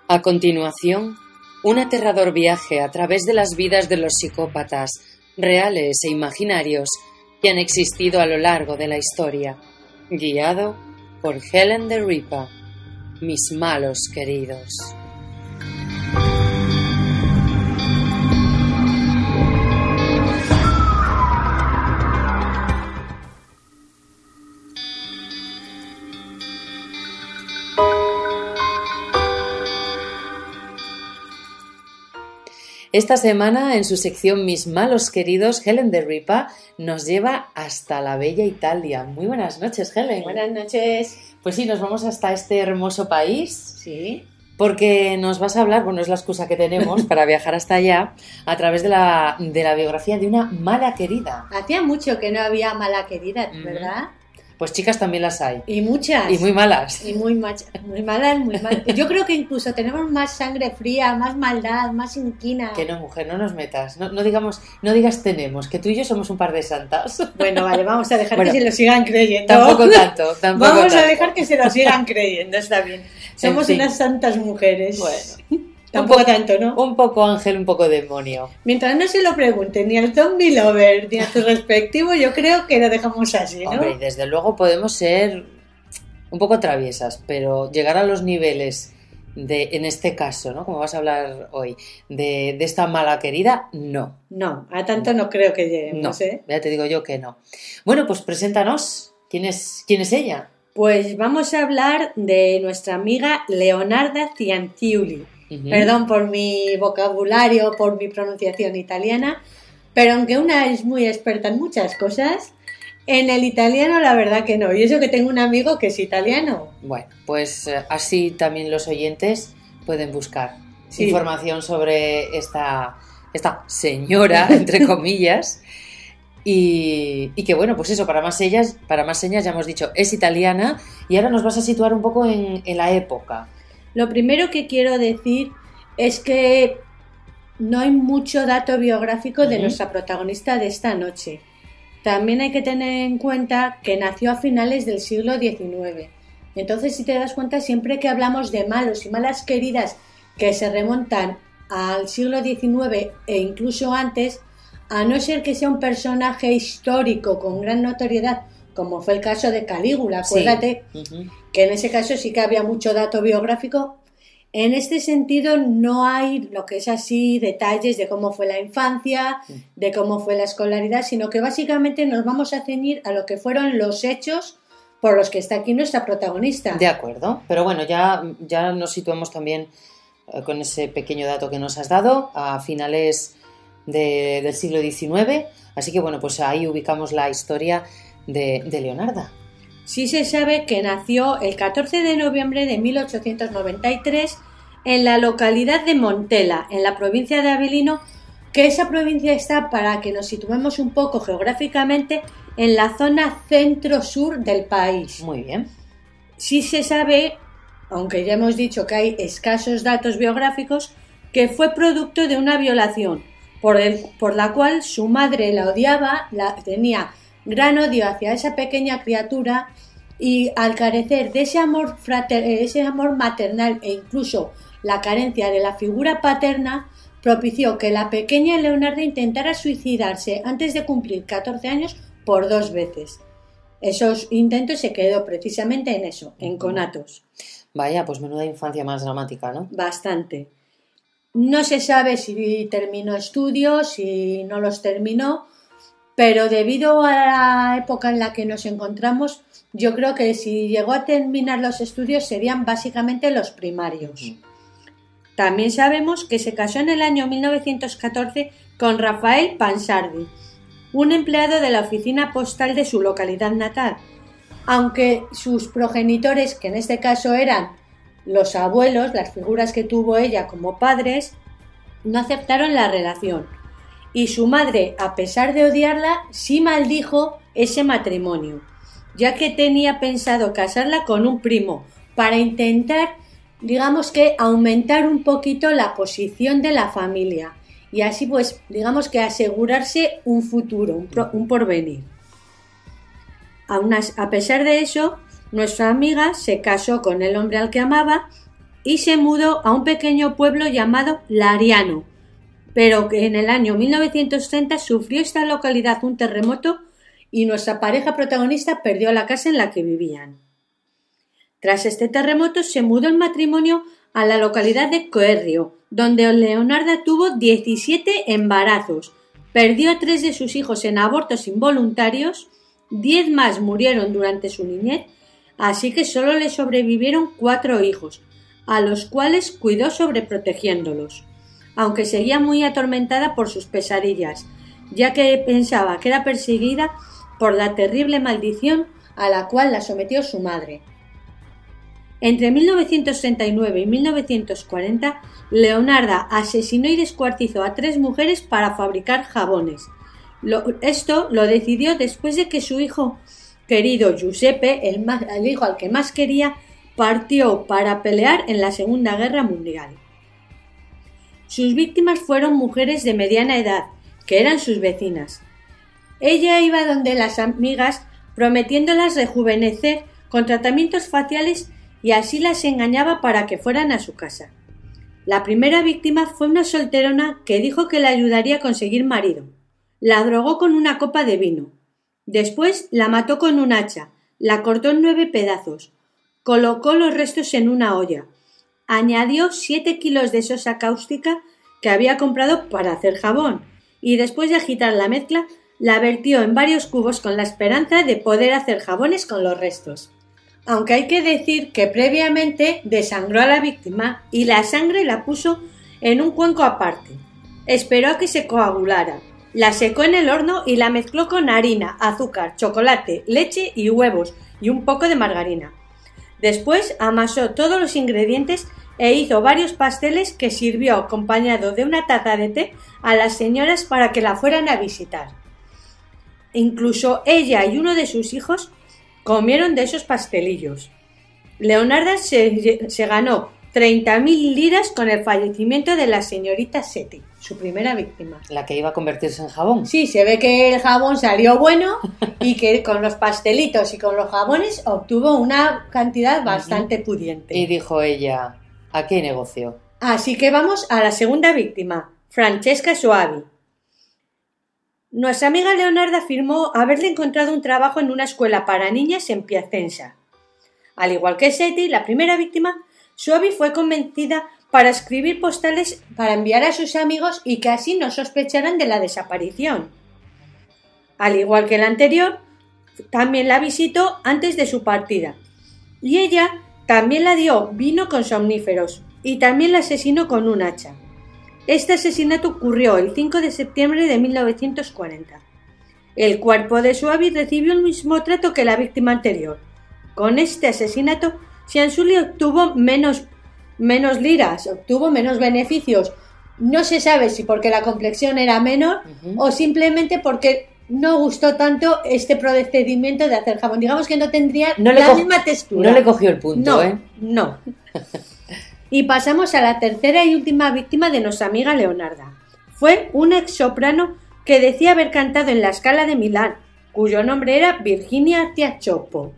A continuación, un aterrador viaje a través de las vidas de los psicópatas, reales e imaginarios, que han existido a lo largo de la historia, guiado por Helen the Ripper, mis malos queridos. Esta semana, en su sección Mis malos queridos, Helen the Ripper nos lleva hasta la bella Italia. Muy buenas noches, Helen. Buenas noches. Pues sí, nos vamos hasta este hermoso país. Sí. Porque nos vas a hablar, bueno, es la excusa que tenemos para viajar hasta allá, a través de la, de la biografía de una mala querida. Hacía mucho que no había mala querida, ¿verdad? Pues chicas también las hay. Y muchas. Y muy malas. Y muy, mach- muy malas, muy malas. Yo creo que incluso tenemos más sangre fría, más maldad, más inquina. Que no, mujer, no nos metas. No, no digamos, no digas tenemos, que tú y yo somos un par de santas. Bueno, vale, vamos a dejar bueno, que se lo sigan creyendo. Tampoco tanto, tampoco Vamos tanto. a dejar que se lo sigan creyendo, está bien. Somos en fin. unas santas mujeres. Bueno. Tampoco tanto, ¿no? Un poco ángel, un poco demonio. Mientras no se lo pregunten ni al zombie lover ni a tu respectivo, yo creo que lo dejamos así, ¿no? Hombre, desde luego podemos ser un poco traviesas, pero llegar a los niveles de, en este caso, ¿no? Como vas a hablar hoy, de, de esta mala querida, no. No, a tanto no, no creo que lleguemos, no, ¿eh? Ya te digo yo que no. Bueno, pues preséntanos. ¿Quién es, quién es ella? Pues vamos a hablar de nuestra amiga Leonarda Cianciulli. Uh-huh. Perdón por mi vocabulario, por mi pronunciación italiana, pero aunque una es muy experta en muchas cosas, en el italiano la verdad que no. Y eso que tengo un amigo que es italiano. Bueno, pues eh, así también los oyentes pueden buscar sí. información sobre esta, esta señora, entre comillas, y, y que bueno, pues eso, para más, ellas, para más señas ya hemos dicho, es italiana, y ahora nos vas a situar un poco en, en la época. Lo primero que quiero decir es que no hay mucho dato biográfico de uh-huh. nuestra protagonista de esta noche. También hay que tener en cuenta que nació a finales del siglo diecinueve. Entonces, si te das cuenta, siempre que hablamos de malos y malas queridas que se remontan al siglo diecinueve e incluso antes, a no ser que sea un personaje histórico con gran notoriedad, como fue el caso de Calígula, acuérdate, sí. uh-huh. que en ese caso sí que había mucho dato biográfico. En este sentido no hay lo que es así detalles de cómo fue la infancia, sí. de cómo fue la escolaridad, sino que básicamente nos vamos a ceñir a lo que fueron los hechos por los que está aquí nuestra protagonista. De acuerdo, pero bueno, ya, ya nos situamos también eh, con ese pequeño dato que nos has dado a finales de, del siglo diecinueve, así que bueno, pues ahí ubicamos la historia De, de Leonarda. Sí se sabe que nació el catorce de noviembre de mil ochocientos noventa y tres en la localidad de Montella, en la provincia de Avellino, que esa provincia está, para que nos situemos un poco geográficamente, en la zona centro-sur del país. Muy bien. Sí se sabe, aunque ya hemos dicho que hay escasos datos biográficos, que fue producto de una violación, por, el, por la cual su madre la odiaba, la tenía gran odio hacia esa pequeña criatura, y al carecer de ese amor frater, ese amor maternal e incluso la carencia de la figura paterna, propició que la pequeña Leonarda intentara suicidarse antes de cumplir catorce años por dos veces. Esos intentos se quedó precisamente en eso, en conatos. Vaya, pues menuda infancia más dramática, ¿no? Bastante. No se sabe si terminó estudios, si no los terminó, pero debido a la época en la que nos encontramos, yo creo que si llegó a terminar los estudios serían básicamente los primarios. Uh-huh. También sabemos que se casó en el año mil novecientos catorce con Rafael Pansardi, un empleado de la oficina postal de su localidad natal, aunque sus progenitores, que en este caso eran los abuelos, las figuras que tuvo ella como padres, no aceptaron la relación. Y su madre, a pesar de odiarla, sí maldijo ese matrimonio, ya que tenía pensado casarla con un primo para intentar, digamos que, aumentar un poquito la posición de la familia y así, pues, digamos que asegurarse un futuro, un, pro, un porvenir. A, unas, a pesar de eso, nuestra amiga se casó con el hombre al que amaba y se mudó a un pequeño pueblo llamado Lariano, pero que en el año mil novecientos treinta sufrió esta localidad un terremoto y nuestra pareja protagonista perdió la casa en la que vivían. Tras este terremoto se mudó el matrimonio a la localidad de Coerrio, donde Leonarda tuvo diecisiete embarazos, perdió a tres de sus hijos en abortos involuntarios, diez más murieron durante su niñez, así que solo le sobrevivieron cuatro hijos, a los cuales cuidó sobreprotegiéndolos, aunque seguía muy atormentada por sus pesadillas, ya que pensaba que era perseguida por la terrible maldición a la cual la sometió su madre. Entre mil novecientos treinta y nueve y mil novecientos cuarenta, Leonarda asesinó y descuartizó a tres mujeres para fabricar jabones. Lo, esto lo decidió después de que su hijo querido Giuseppe, el, más, el hijo al que más quería, partió para pelear en la Segunda Guerra Mundial. Sus víctimas fueron mujeres de mediana edad, que eran sus vecinas. Ella iba donde las amigas prometiéndolas rejuvenecer con tratamientos faciales y así las engañaba para que fueran a su casa. La primera víctima fue una solterona que dijo que le ayudaría a conseguir marido. La drogó con una copa de vino. Después la mató con un hacha, la cortó en nueve pedazos, colocó los restos en una olla, añadió siete kilos de sosa cáustica que había comprado para hacer jabón y después de agitar la mezcla la vertió en varios cubos con la esperanza de poder hacer jabones con los restos. Aunque hay que decir que previamente desangró a la víctima y la sangre la puso en un cuenco aparte. Esperó a que se coagulara, la secó en el horno y la mezcló con harina, azúcar, chocolate, leche y huevos y un poco de margarina. Después amasó todos los ingredientes e hizo varios pasteles que sirvió acompañado de una taza de té a las señoras para que la fueran a visitar. Incluso ella y uno de sus hijos comieron de esos pastelillos. Leonarda se, se ganó treinta mil liras con el fallecimiento de la señorita Setti, su primera víctima. La que iba a convertirse en jabón. Sí, se ve que el jabón salió bueno y que con los pastelitos y con los jabones obtuvo una cantidad bastante pudiente. Y dijo ella, ¿a qué negocio? Así que vamos a la segunda víctima, Francesca Soavi. Nuestra amiga Leonarda afirmó haberle encontrado un trabajo en una escuela para niñas en Piacenza. Al igual que Setti, la primera víctima, Soavi fue convencida para escribir postales para enviar a sus amigos y que así no sospecharan de la desaparición. Al igual que la anterior, también la visitó antes de su partida. Y ella también la dio vino con somníferos y también la asesinó con un hacha. Este asesinato ocurrió el cinco de septiembre de mil novecientos cuarenta. El cuerpo de Soavi recibió el mismo trato que la víctima anterior. Con este asesinato, Cianciulli obtuvo menos, menos liras, obtuvo menos beneficios. No se sabe si porque la complexión era menor uh-huh. o simplemente porque no gustó tanto este procedimiento de hacer jabón. Digamos que no tendría no la co- misma textura. No le cogió el punto, no, ¿eh? No. Y pasamos a la tercera y última víctima de nuestra amiga Leonarda. Fue una exsoprano que decía haber cantado en la Scala de Milán, cuyo nombre era Virginia Ciaccioppo.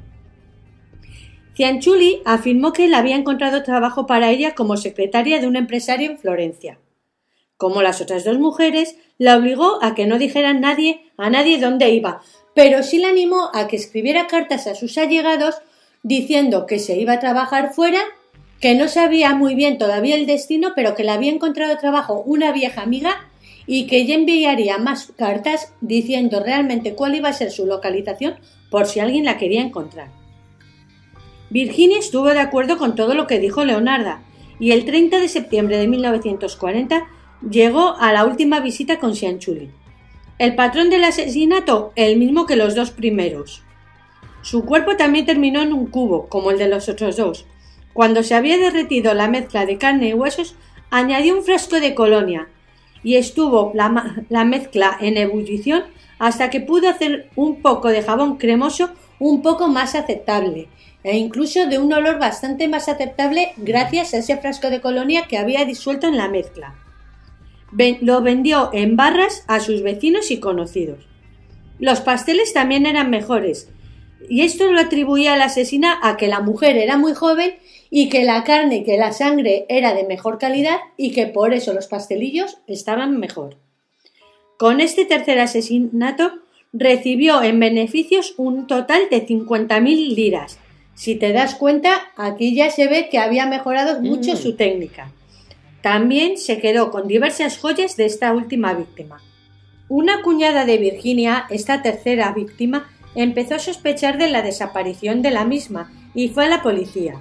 Cianciulli afirmó que él había encontrado trabajo para ella como secretaria de un empresario en Florencia. Como las otras dos mujeres, la obligó a que no dijera a nadie, a nadie dónde iba, pero sí la animó a que escribiera cartas a sus allegados diciendo que se iba a trabajar fuera, que no sabía muy bien todavía el destino, pero que le había encontrado trabajo una vieja amiga y que ella enviaría más cartas diciendo realmente cuál iba a ser su localización por si alguien la quería encontrar. Virginia estuvo de acuerdo con todo lo que dijo Leonarda y el treinta de septiembre de mil novecientos cuarenta llegó a la última visita con Cianciulli. El patrón del asesinato, el mismo que los dos primeros. Su cuerpo también terminó en un cubo, como el de los otros dos. Cuando se había derretido la mezcla de carne y huesos, añadió un frasco de colonia y estuvo la, la mezcla en ebullición hasta que pudo hacer un poco de jabón cremoso un poco más aceptable e incluso de un olor bastante más aceptable gracias a ese frasco de colonia que había disuelto en la mezcla. Ven, lo vendió en barras a sus vecinos y conocidos. Los pasteles también eran mejores Y esto lo atribuía a la asesina a que la mujer era muy joven y que la carne y que la sangre era de mejor calidad y que por eso los pastelillos estaban mejor. Con este tercer asesinato recibió en beneficios un total de cincuenta mil liras. Si te das cuenta, aquí ya se ve que había mejorado mucho mm. su técnica. También se quedó con diversas joyas de esta última víctima. Una cuñada de Virginia, esta tercera víctima, empezó a sospechar de la desaparición de la misma y fue a la policía.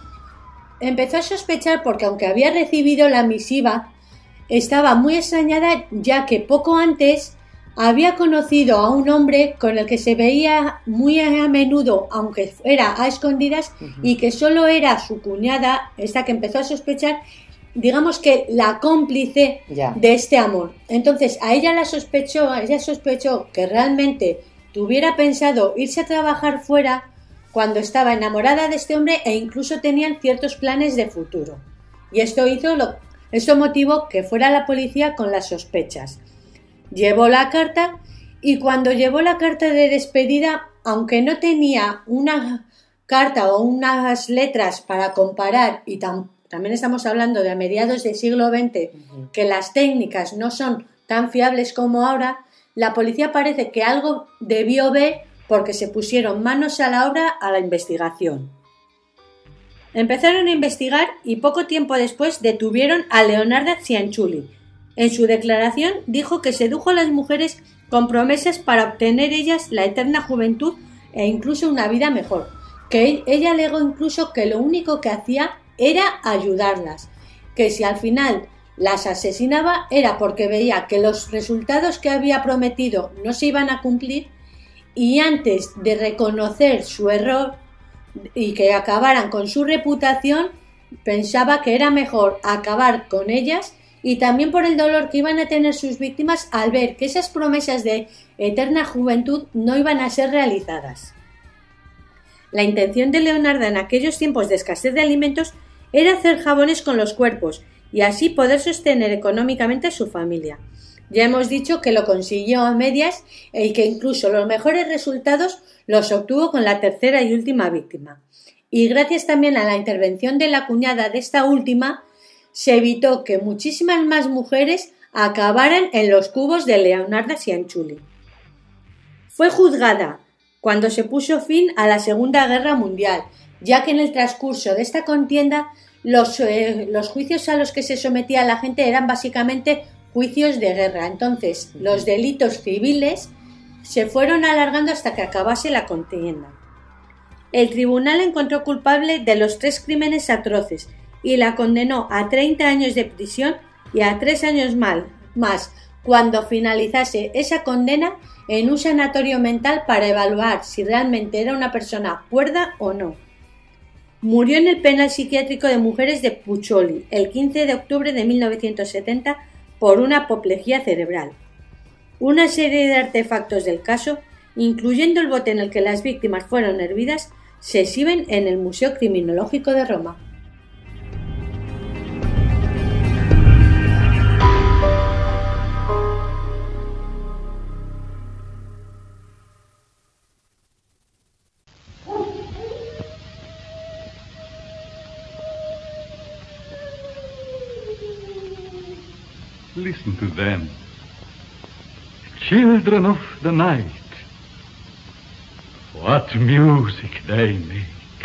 Empezó a sospechar porque aunque había recibido la misiva, estaba muy extrañada ya que poco antes había conocido a un hombre con el que se veía muy a menudo, aunque era a escondidas, uh-huh. y que solo era su cuñada, esta que empezó a sospechar, digamos que la cómplice yeah. de este amor. Entonces a ella la sospechó, ella sospechó que realmente tuviera pensado irse a trabajar fuera cuando estaba enamorada de este hombre e incluso tenían ciertos planes de futuro. Y esto hizo lo, esto motivó que fuera a la policía con las sospechas. Llevó la carta y cuando llevó la carta de despedida, aunque no tenía una carta o unas letras para comparar y tam, también estamos hablando de a mediados del siglo veinte, uh-huh. que las técnicas no son tan fiables como ahora, la policía parece que algo debió ver porque se pusieron manos a la obra a la investigación. Empezaron a investigar y poco tiempo después detuvieron a Leonarda Cianciulli. En su declaración dijo que sedujo a las mujeres con promesas para obtener ellas la eterna juventud e incluso una vida mejor, que ella alegó incluso que lo único que hacía era ayudarlas, que si al final las asesinaba era porque veía que los resultados que había prometido no se iban a cumplir y antes de reconocer su error y que acabaran con su reputación, pensaba que era mejor acabar con ellas y también por el dolor que iban a tener sus víctimas al ver que esas promesas de eterna juventud no iban a ser realizadas. La intención de Leonarda en aquellos tiempos de escasez de alimentos era hacer jabones con los cuerpos y así poder sostener económicamente a su familia. Ya hemos dicho que lo consiguió a medias y que incluso los mejores resultados los obtuvo con la tercera y última víctima. Y gracias también a la intervención de la cuñada de esta última, se evitó que muchísimas más mujeres acabaran en los cubos de Leonarda Cianciulli. Fue juzgada cuando se puso fin a la Segunda Guerra Mundial, ya que en el transcurso de esta contienda los, eh, los juicios a los que se sometía a la gente eran básicamente juicios de guerra. Entonces, los delitos civiles se fueron alargando hasta que acabase la contienda. El tribunal encontró culpable de los tres crímenes atroces y la condenó a treinta años de prisión y a tres años más cuando finalizase esa condena en un sanatorio mental para evaluar si realmente era una persona cuerda o no. Murió en el penal psiquiátrico de mujeres de Pucholi el quince de octubre de mil novecientos setenta por una apoplejía cerebral. Una serie de artefactos del caso, incluyendo el bote en el que las víctimas fueron hervidas, se exhiben en el Museo Criminológico de Roma. Listen to them, children of the night. What music they make.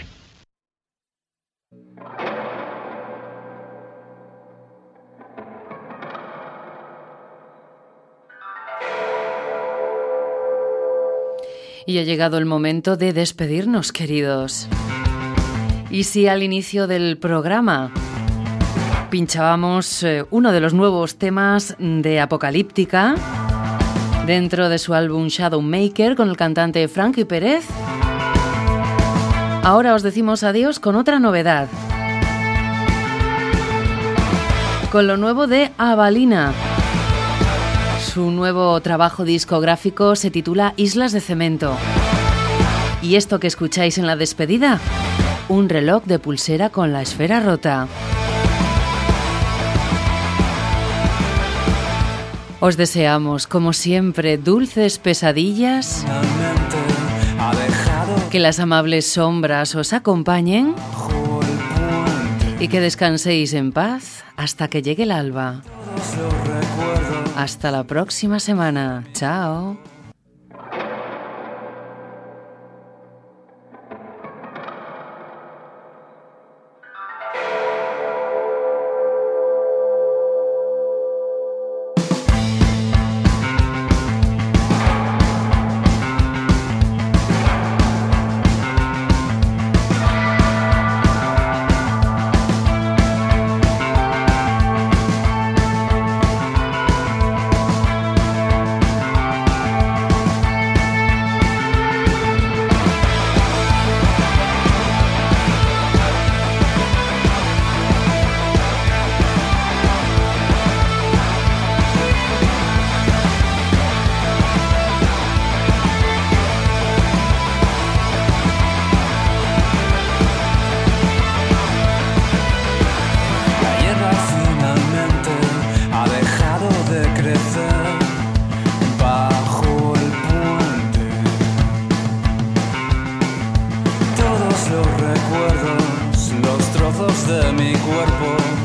Y ha llegado el momento de despedirnos, queridos. Y si al inicio del programa pinchábamos eh, uno de los nuevos temas de Apocalíptica dentro de su álbum Shadowmaker con el cantante Frankie Pérez, ahora os decimos adiós con otra novedad, con lo nuevo de Avalina. Su nuevo trabajo discográfico se titula Islas de Cemento. Y esto que escucháis en la despedida, un reloj de pulsera con la esfera rota. Os deseamos, como siempre, dulces pesadillas, Que las amables sombras os acompañen y que descanséis en paz hasta que llegue el alba. Hasta la próxima semana. Chao. Los recuerdos, los trozos de mi cuerpo